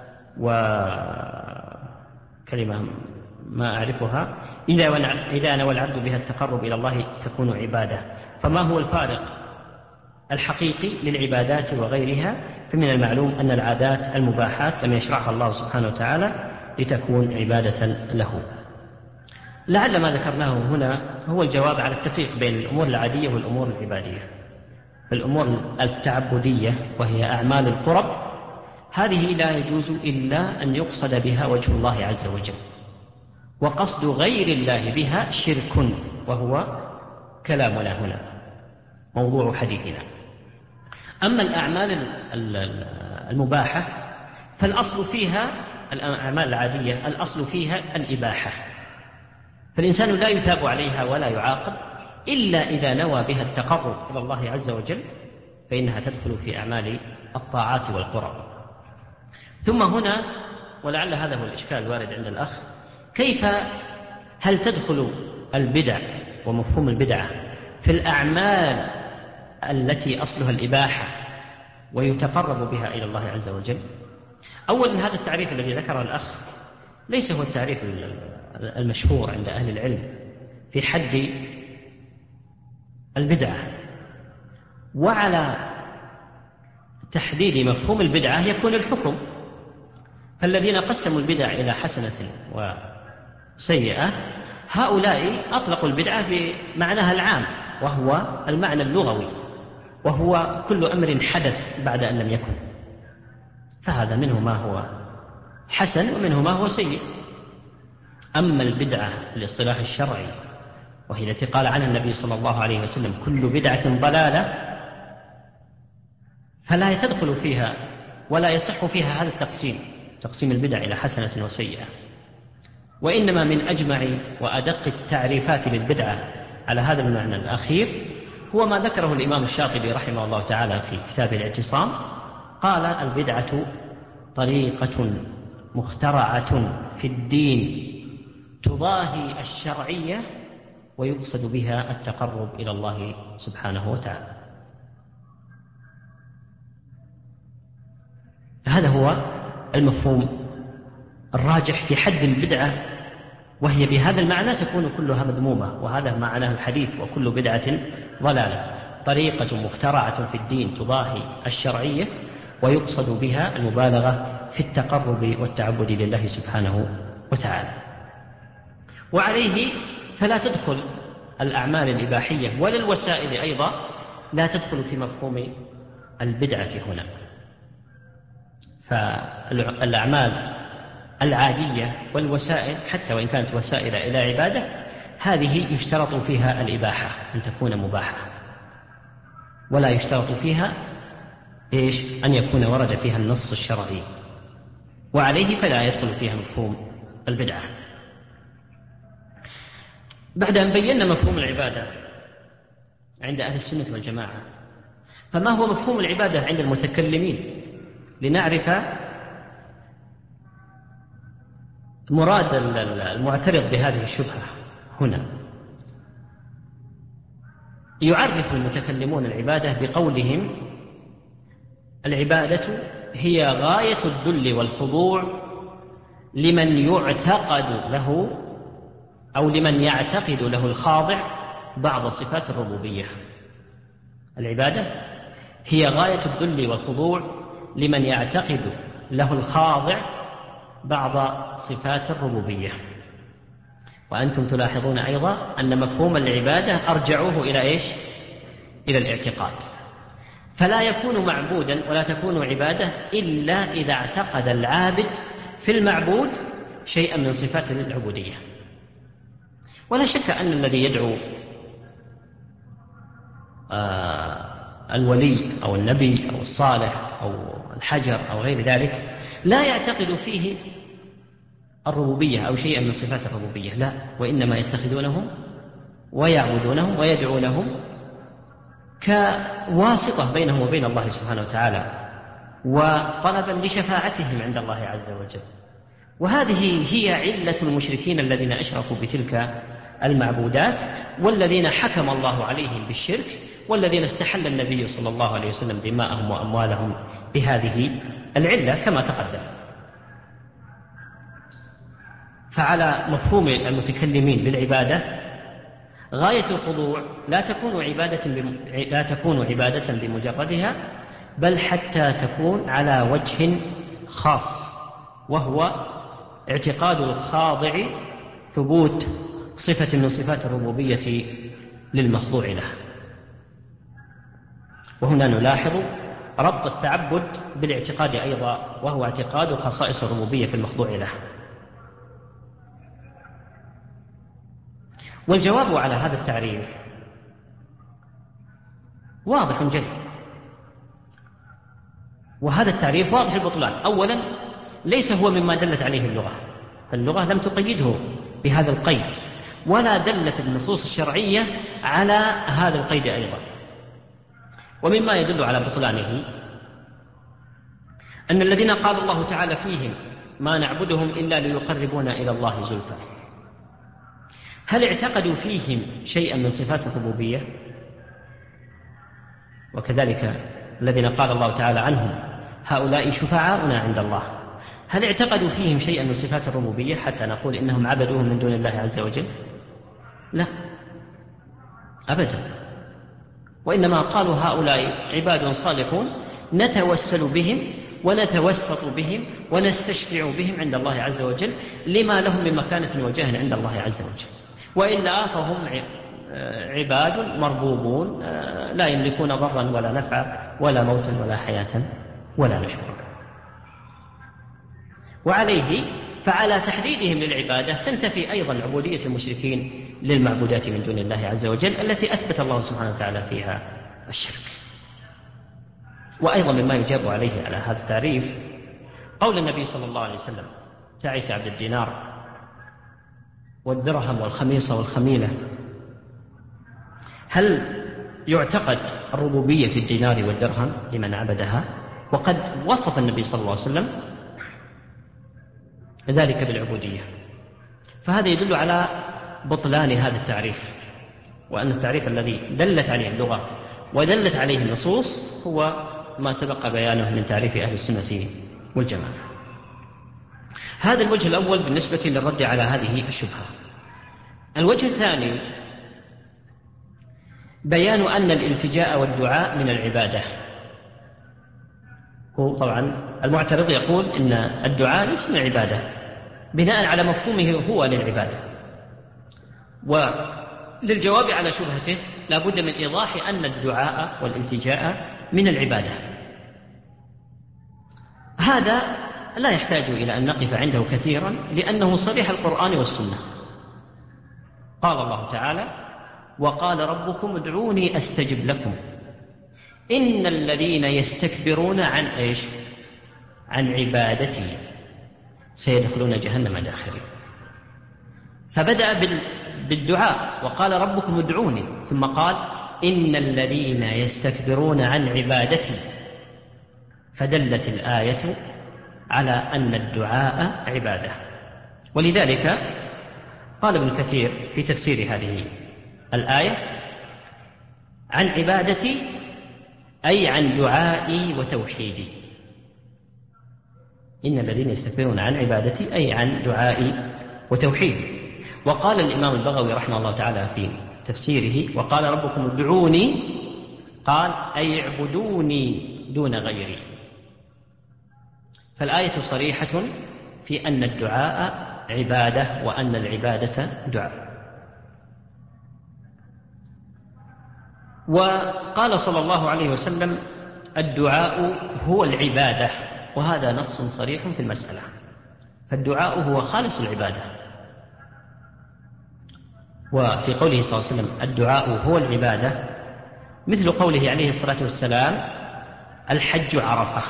وكلمة ما أعرفها إذا نوى العبد بها التقرب إلى الله تكون عبادة؟ فما هو الفارق الحقيقي للعبادات وغيرها؟ فمن المعلوم أن العادات المباحات لم يشرعها الله سبحانه وتعالى لتكون عبادة له. لعل ما ذكرناه هنا هو الجواب على التفريق بين الأمور العادية والأمور العبادية. الأمور التعبدية وهي أعمال القرب هذه لا يجوز إلا أن يقصد بها وجه الله عز وجل، وقصد غير الله بها شرك، وهو كلامنا هنا موضوع حديثنا. أما الأعمال المباحة فالأصل فيها، الأعمال العادية الأصل فيها الإباحة، فالإنسان لا يثاب عليها ولا يعاقب إلا إذا نوى بها التقرب إلى الله عز وجل، فإنها تدخل في أعمال الطاعات والقرب. ثم هنا، ولعل هذا هو الإشكال الوارد عند الأخ، هل تدخل البدع ومفهوم البدعة في الأعمال التي أصلها الإباحة ويتقرب بها إلى الله عز وجل؟ أولا، هذا التعريف الذي ذكره الأخ ليس هو التعريف المشهور عند أهل العلم في حد البدعة، وعلى تحديد مفهوم البدعة يكون الحكم. فالذين قسموا البدع إلى حسنة وسيئة هؤلاء أطلقوا البدعة بمعناها العام، وهو المعنى اللغوي، وهو كل أمر حدث بعد أن لم يكن، فهذا منه ما هو حسن ومنه ما هو سيء. أما البدعة الاصطلاح الشرعي وهي التي قال عنها النبي صلى الله عليه وسلم كل بدعة ضلالة، فلا تدخل فيها ولا يصح فيها هذا تقسيم البدع إلى حسنة وسيئة، وإنما من أجمع وأدق التعريفات للبدعة على هذا المعنى الأخير هو ما ذكره الإمام الشاطبي رحمه الله تعالى في كتاب الاعتصام. قال: البدعة طريقة مخترعة في الدين تضاهي الشرعية ويقصد بها التقرب إلى الله سبحانه وتعالى. هذا هو المفهوم الراجح في حد البدعة وهي بهذا المعنى تكون كلها مذمومة، وهذا معناه الحديث: وكل بدعة ضلالة، طريقة مخترعة في الدين تضاهي الشرعية ويقصد بها المبالغة في التقرب والتعبد لله سبحانه وتعالى. وعليه فلا تدخل الأعمال الإباحية ولا الوسائل أيضا لا تدخل في مفهوم البدعة هنا. فالأعمال العادية والوسائل حتى وإن كانت وسائل إلى عبادة هذه يشترط فيها الإباحة أن تكون مباحة، ولا يشترط فيها أن يكون ورد فيها النص الشرعي، وعليه فلا يدخل فيها مفهوم البدعة. بعد أن بينا مفهوم العبادة عند أهل السنة والجماعة، فما هو مفهوم العبادة عند المتكلمين؟ لنعرف مراد المعترض بهذه الشبهة هنا. يعرف المتكلمون العبادة بقولهم: العبادة هي غاية الذل والخضوع لمن يعتقد له أو لمن يعتقد له الخاضع بعض صفات الربوبية. العبادة هي غاية الذل والخضوع لمن يعتقد له الخاضع بعض صفات الربوبية. وأنتم تلاحظون أيضا أن مفهوم العبادة أرجعوه إلى إلى الاعتقاد، فلا يكون معبودا ولا تكون عبادة إلا إذا اعتقد العابد في المعبود شيئا من صفات العبودية. ولا شك أن الذي يدعو الولي أو النبي أو الصالح أو الحجر أو غير ذلك لا يعتقد فيه الربوبية أو شيئا من صفات الربوبية، لا، وإنما يتخذونهم ويعبدونهم ويدعونهم كواسطة بينهم وبين الله سبحانه وتعالى، وطلبا لشفاعتهم عند الله عز وجل. وهذه هي علة المشركين الذين أشركوا بتلك المعبودات، والذين حكم الله عليهم بالشرك، والذين استحل النبي صلى الله عليه وسلم دماءهم وأموالهم بهذه العلة كما تقدم. فعلى مفهوم المتكلمين بالعبادة غاية الخضوع لا تكون عبادة بمجردها، بل حتى تكون على وجه خاص، وهو اعتقاد الخاضع ثبوت صفة من صفات الربوبية للمخضوع له. وهنا نلاحظ ربط التعبد بالاعتقاد أيضا، وهو اعتقاد خصائص الربوبية في المخضوع له. والجواب على هذا التعريف واضح جدا، وهذا التعريف واضح البطلان. أولا ليس هو مما دلت عليه اللغة، فاللغة لم تقيده بهذا القيد، ولا دلت النصوص الشرعية على هذا القيد أيضا. ومما يدل على بطلانه أن الذين قال الله تعالى فيهم: ما نعبدهم إلا ليقربونا إلى الله زلفى، هل اعتقدوا فيهم شيئا من صفات الربوبية؟ وكذلك الذين قال الله تعالى عنهم: هؤلاء شفعاؤنا عند الله، هل اعتقدوا فيهم شيئا من صفات الربوبية حتى نقول إنهم عبدوهم من دون الله عز وجل؟ لا أبدا، وإنما قالوا: هؤلاء عباد صالحون نتوسل بهم ونتوسط بهم ونستشفع بهم عند الله عز وجل لما لهم من مكانة وجاه عند الله عز وجل، وإلا فهم عباد مربوبون لا يملكون ضرا ولا نفعا ولا موتا ولا حياة ولا نشورا. وعليه فعلى تحديدهم للعبادة تنتفي أيضا عبودية المشركين للمعبودات من دون الله عز وجل التي أثبت الله سبحانه وتعالى فيها الشرك. وأيضا مما يجاب عليه على هذا التعريف قول النبي صلى الله عليه وسلم: تعس عبد الدينار والدرهم والخميصة والخميلة. هل يعتقد الربوبية في الدينار والدرهم لمن عبدها؟ وقد وصف النبي صلى الله عليه وسلم ذلك بالعبودية. فهذا يدل على بطلان هذا التعريف، وأن التعريف الذي دلت عليه اللغة ودلت عليه النصوص هو ما سبق بيانه من تعريف أهل السنة والجماعة. هذا الوجه الأول بالنسبة للرد على هذه الشبهة. الوجه الثاني بيان أن الالتجاء والدعاء من العبادة. هو طبعا المعترض يقول إن الدعاء ليس من العبادة بناء على مفهومه هو للعبادة، وللجواب على شبهته لا بد من إيضاح أن الدعاء والالتجاء من العبادة. هذا لا يحتاج إلى أن نقف عنده كثيرا، لأنه صريح القرآن والسنة. قال الله تعالى: وقال ربكم ادعوني أستجب لكم إن الذين يستكبرون عن إيش؟ عن عبادتي سيدخلون جهنم داخرين. فبدأ بالدعاء وقال ربكم ادعوني، ثم قال إن الذين يستكبرون عن عبادتي، فدلت الآية على أن الدعاء عبادة. ولذلك قال ابن كثير في تفسير هذه الآية: عن عبادتي أي عن دعائي وتوحيدي. إن الذين يستكبرون عن عبادتي أي عن دعائي وتوحيدي. وقال الإمام البغوي رحمه الله تعالى في تفسيره: وقال ربكم ادعوني، قال أي اعبدوني دون غيري. فالآية صريحة في أن الدعاء عبادة وأن العبادة دعاء. وقال صلى الله عليه وسلم: الدعاء هو العبادة، وهذا نص صريح في المسألة، فالدعاء هو خالص العبادة. وفي قوله صلى الله عليه وسلم الدعاء هو العبادة مثل قوله عليه الصلاة والسلام: الحج عرفة،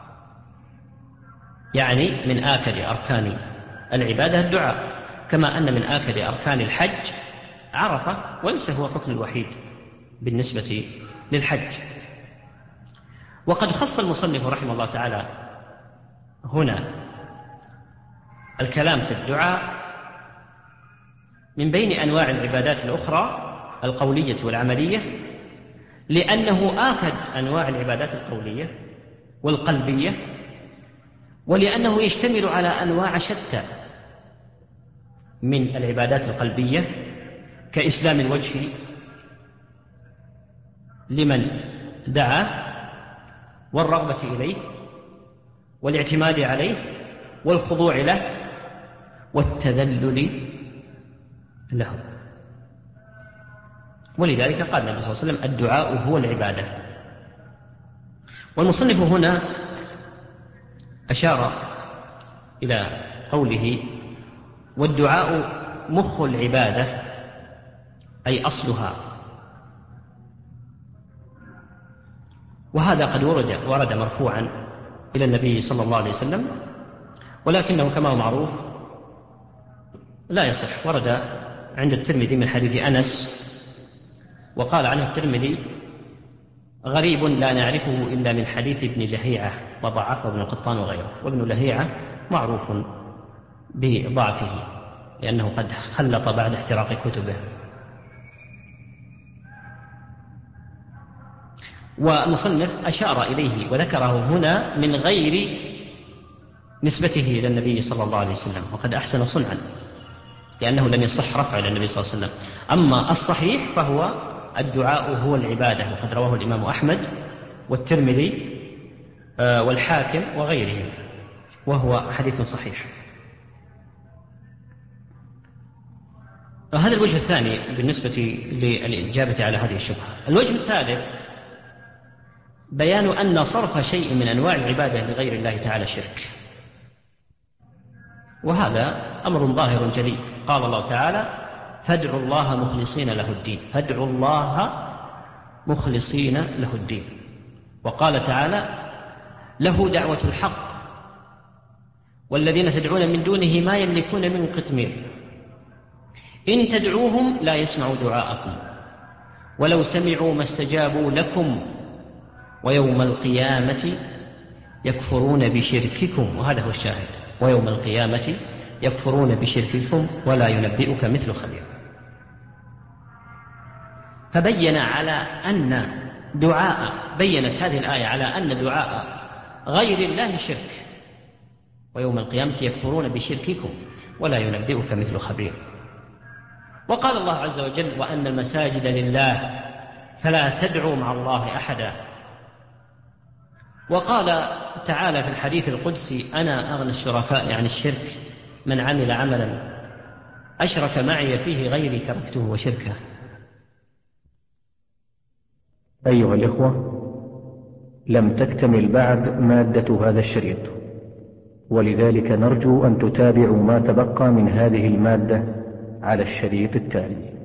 يعني من آكد أركان العبادة الدعاء، كما أن من آكد أركان الحج عرفة، وليس هو الركن الوحيد بالنسبة للحج. وقد خص المصنف رحمه الله تعالى هنا الكلام في الدعاء من بين أنواع العبادات الأخرى القولية والعملية، لأنه آكد أنواع العبادات القولية والقلبية، ولأنه يشتمل على أنواع شتى من العبادات القلبية كإسلام الوجه لمن دعا، والرغبة إليه، والاعتماد عليه، والخضوع له، والتذلل له. ولذلك قال النبي صلى الله عليه وسلم: الدعاء هو العبادة. والمصنف هنا أشار إلى قوله: والدعاء مخ العبادة، أي أصلها. وهذا قد ورد مرفوعا إلى النبي صلى الله عليه وسلم، ولكنه كما هو معروف لا يصح. ورد عند الترمذي من حديث أنس، وقال عنه الترمذي: غريب لا نعرفه إلا من حديث ابن لهيعة، وضعفه ابن قطان وغيره. وابن لهيعة معروف بضعفه لأنه قد خلط بعد احتراق كتبه. والمصنف أشار إليه وذكره هنا من غير نسبته إلى النبي صلى الله عليه وسلم، وقد أحسن صنعا، لأنه لم يصح رفع إلى النبي صلى الله عليه وسلم. أما الصحيح فهو الدعاء هو العبادة، وقد رواه الإمام أحمد والترمذي والحاكم وغيرهم، وهو حديث صحيح. هذا الوجه الثاني بالنسبة للإجابة على هذه الشبهة. الوجه الثالث بيان أن صرف شيء من أنواع العبادة لغير الله تعالى شرك، وهذا أمر ظاهر جلي. قال الله تعالى: فادعوا الله مخلصين له الدين، فادعوا الله مخلصين له الدين. وقال تعالى: له دعوة الحق والذين تدعون من دونه ما يملكون من قطمير إن تدعوهم لا يسمعوا دعاءكم ولو سمعوا ما استجابوا لكم ويوم القيامة يكفرون بشرككم. وهذا هو الشاهد: ويوم القيامة يكفرون بشرككم ولا ينبئك مثل خبير. فبين على أن بينت هذه الآية على أن دعاء غير الله شرك، ويوم القيامة يكفرون بشرككم ولا ينبئك مثل خبير. وقال الله عز وجل: وأن المساجد لله فلا تدعوا مع الله أحدا. وقال تعالى في الحديث القدسي: أنا أغنى الشركاء عن الشرك، من عمل عملا أشرك معي فيه غيري تركته وشركه. أيها الإخوة، لم تكتمل بعد مادة هذا الشريط، ولذلك نرجو أن تتابعوا ما تبقى من هذه المادة على الشريط التالي.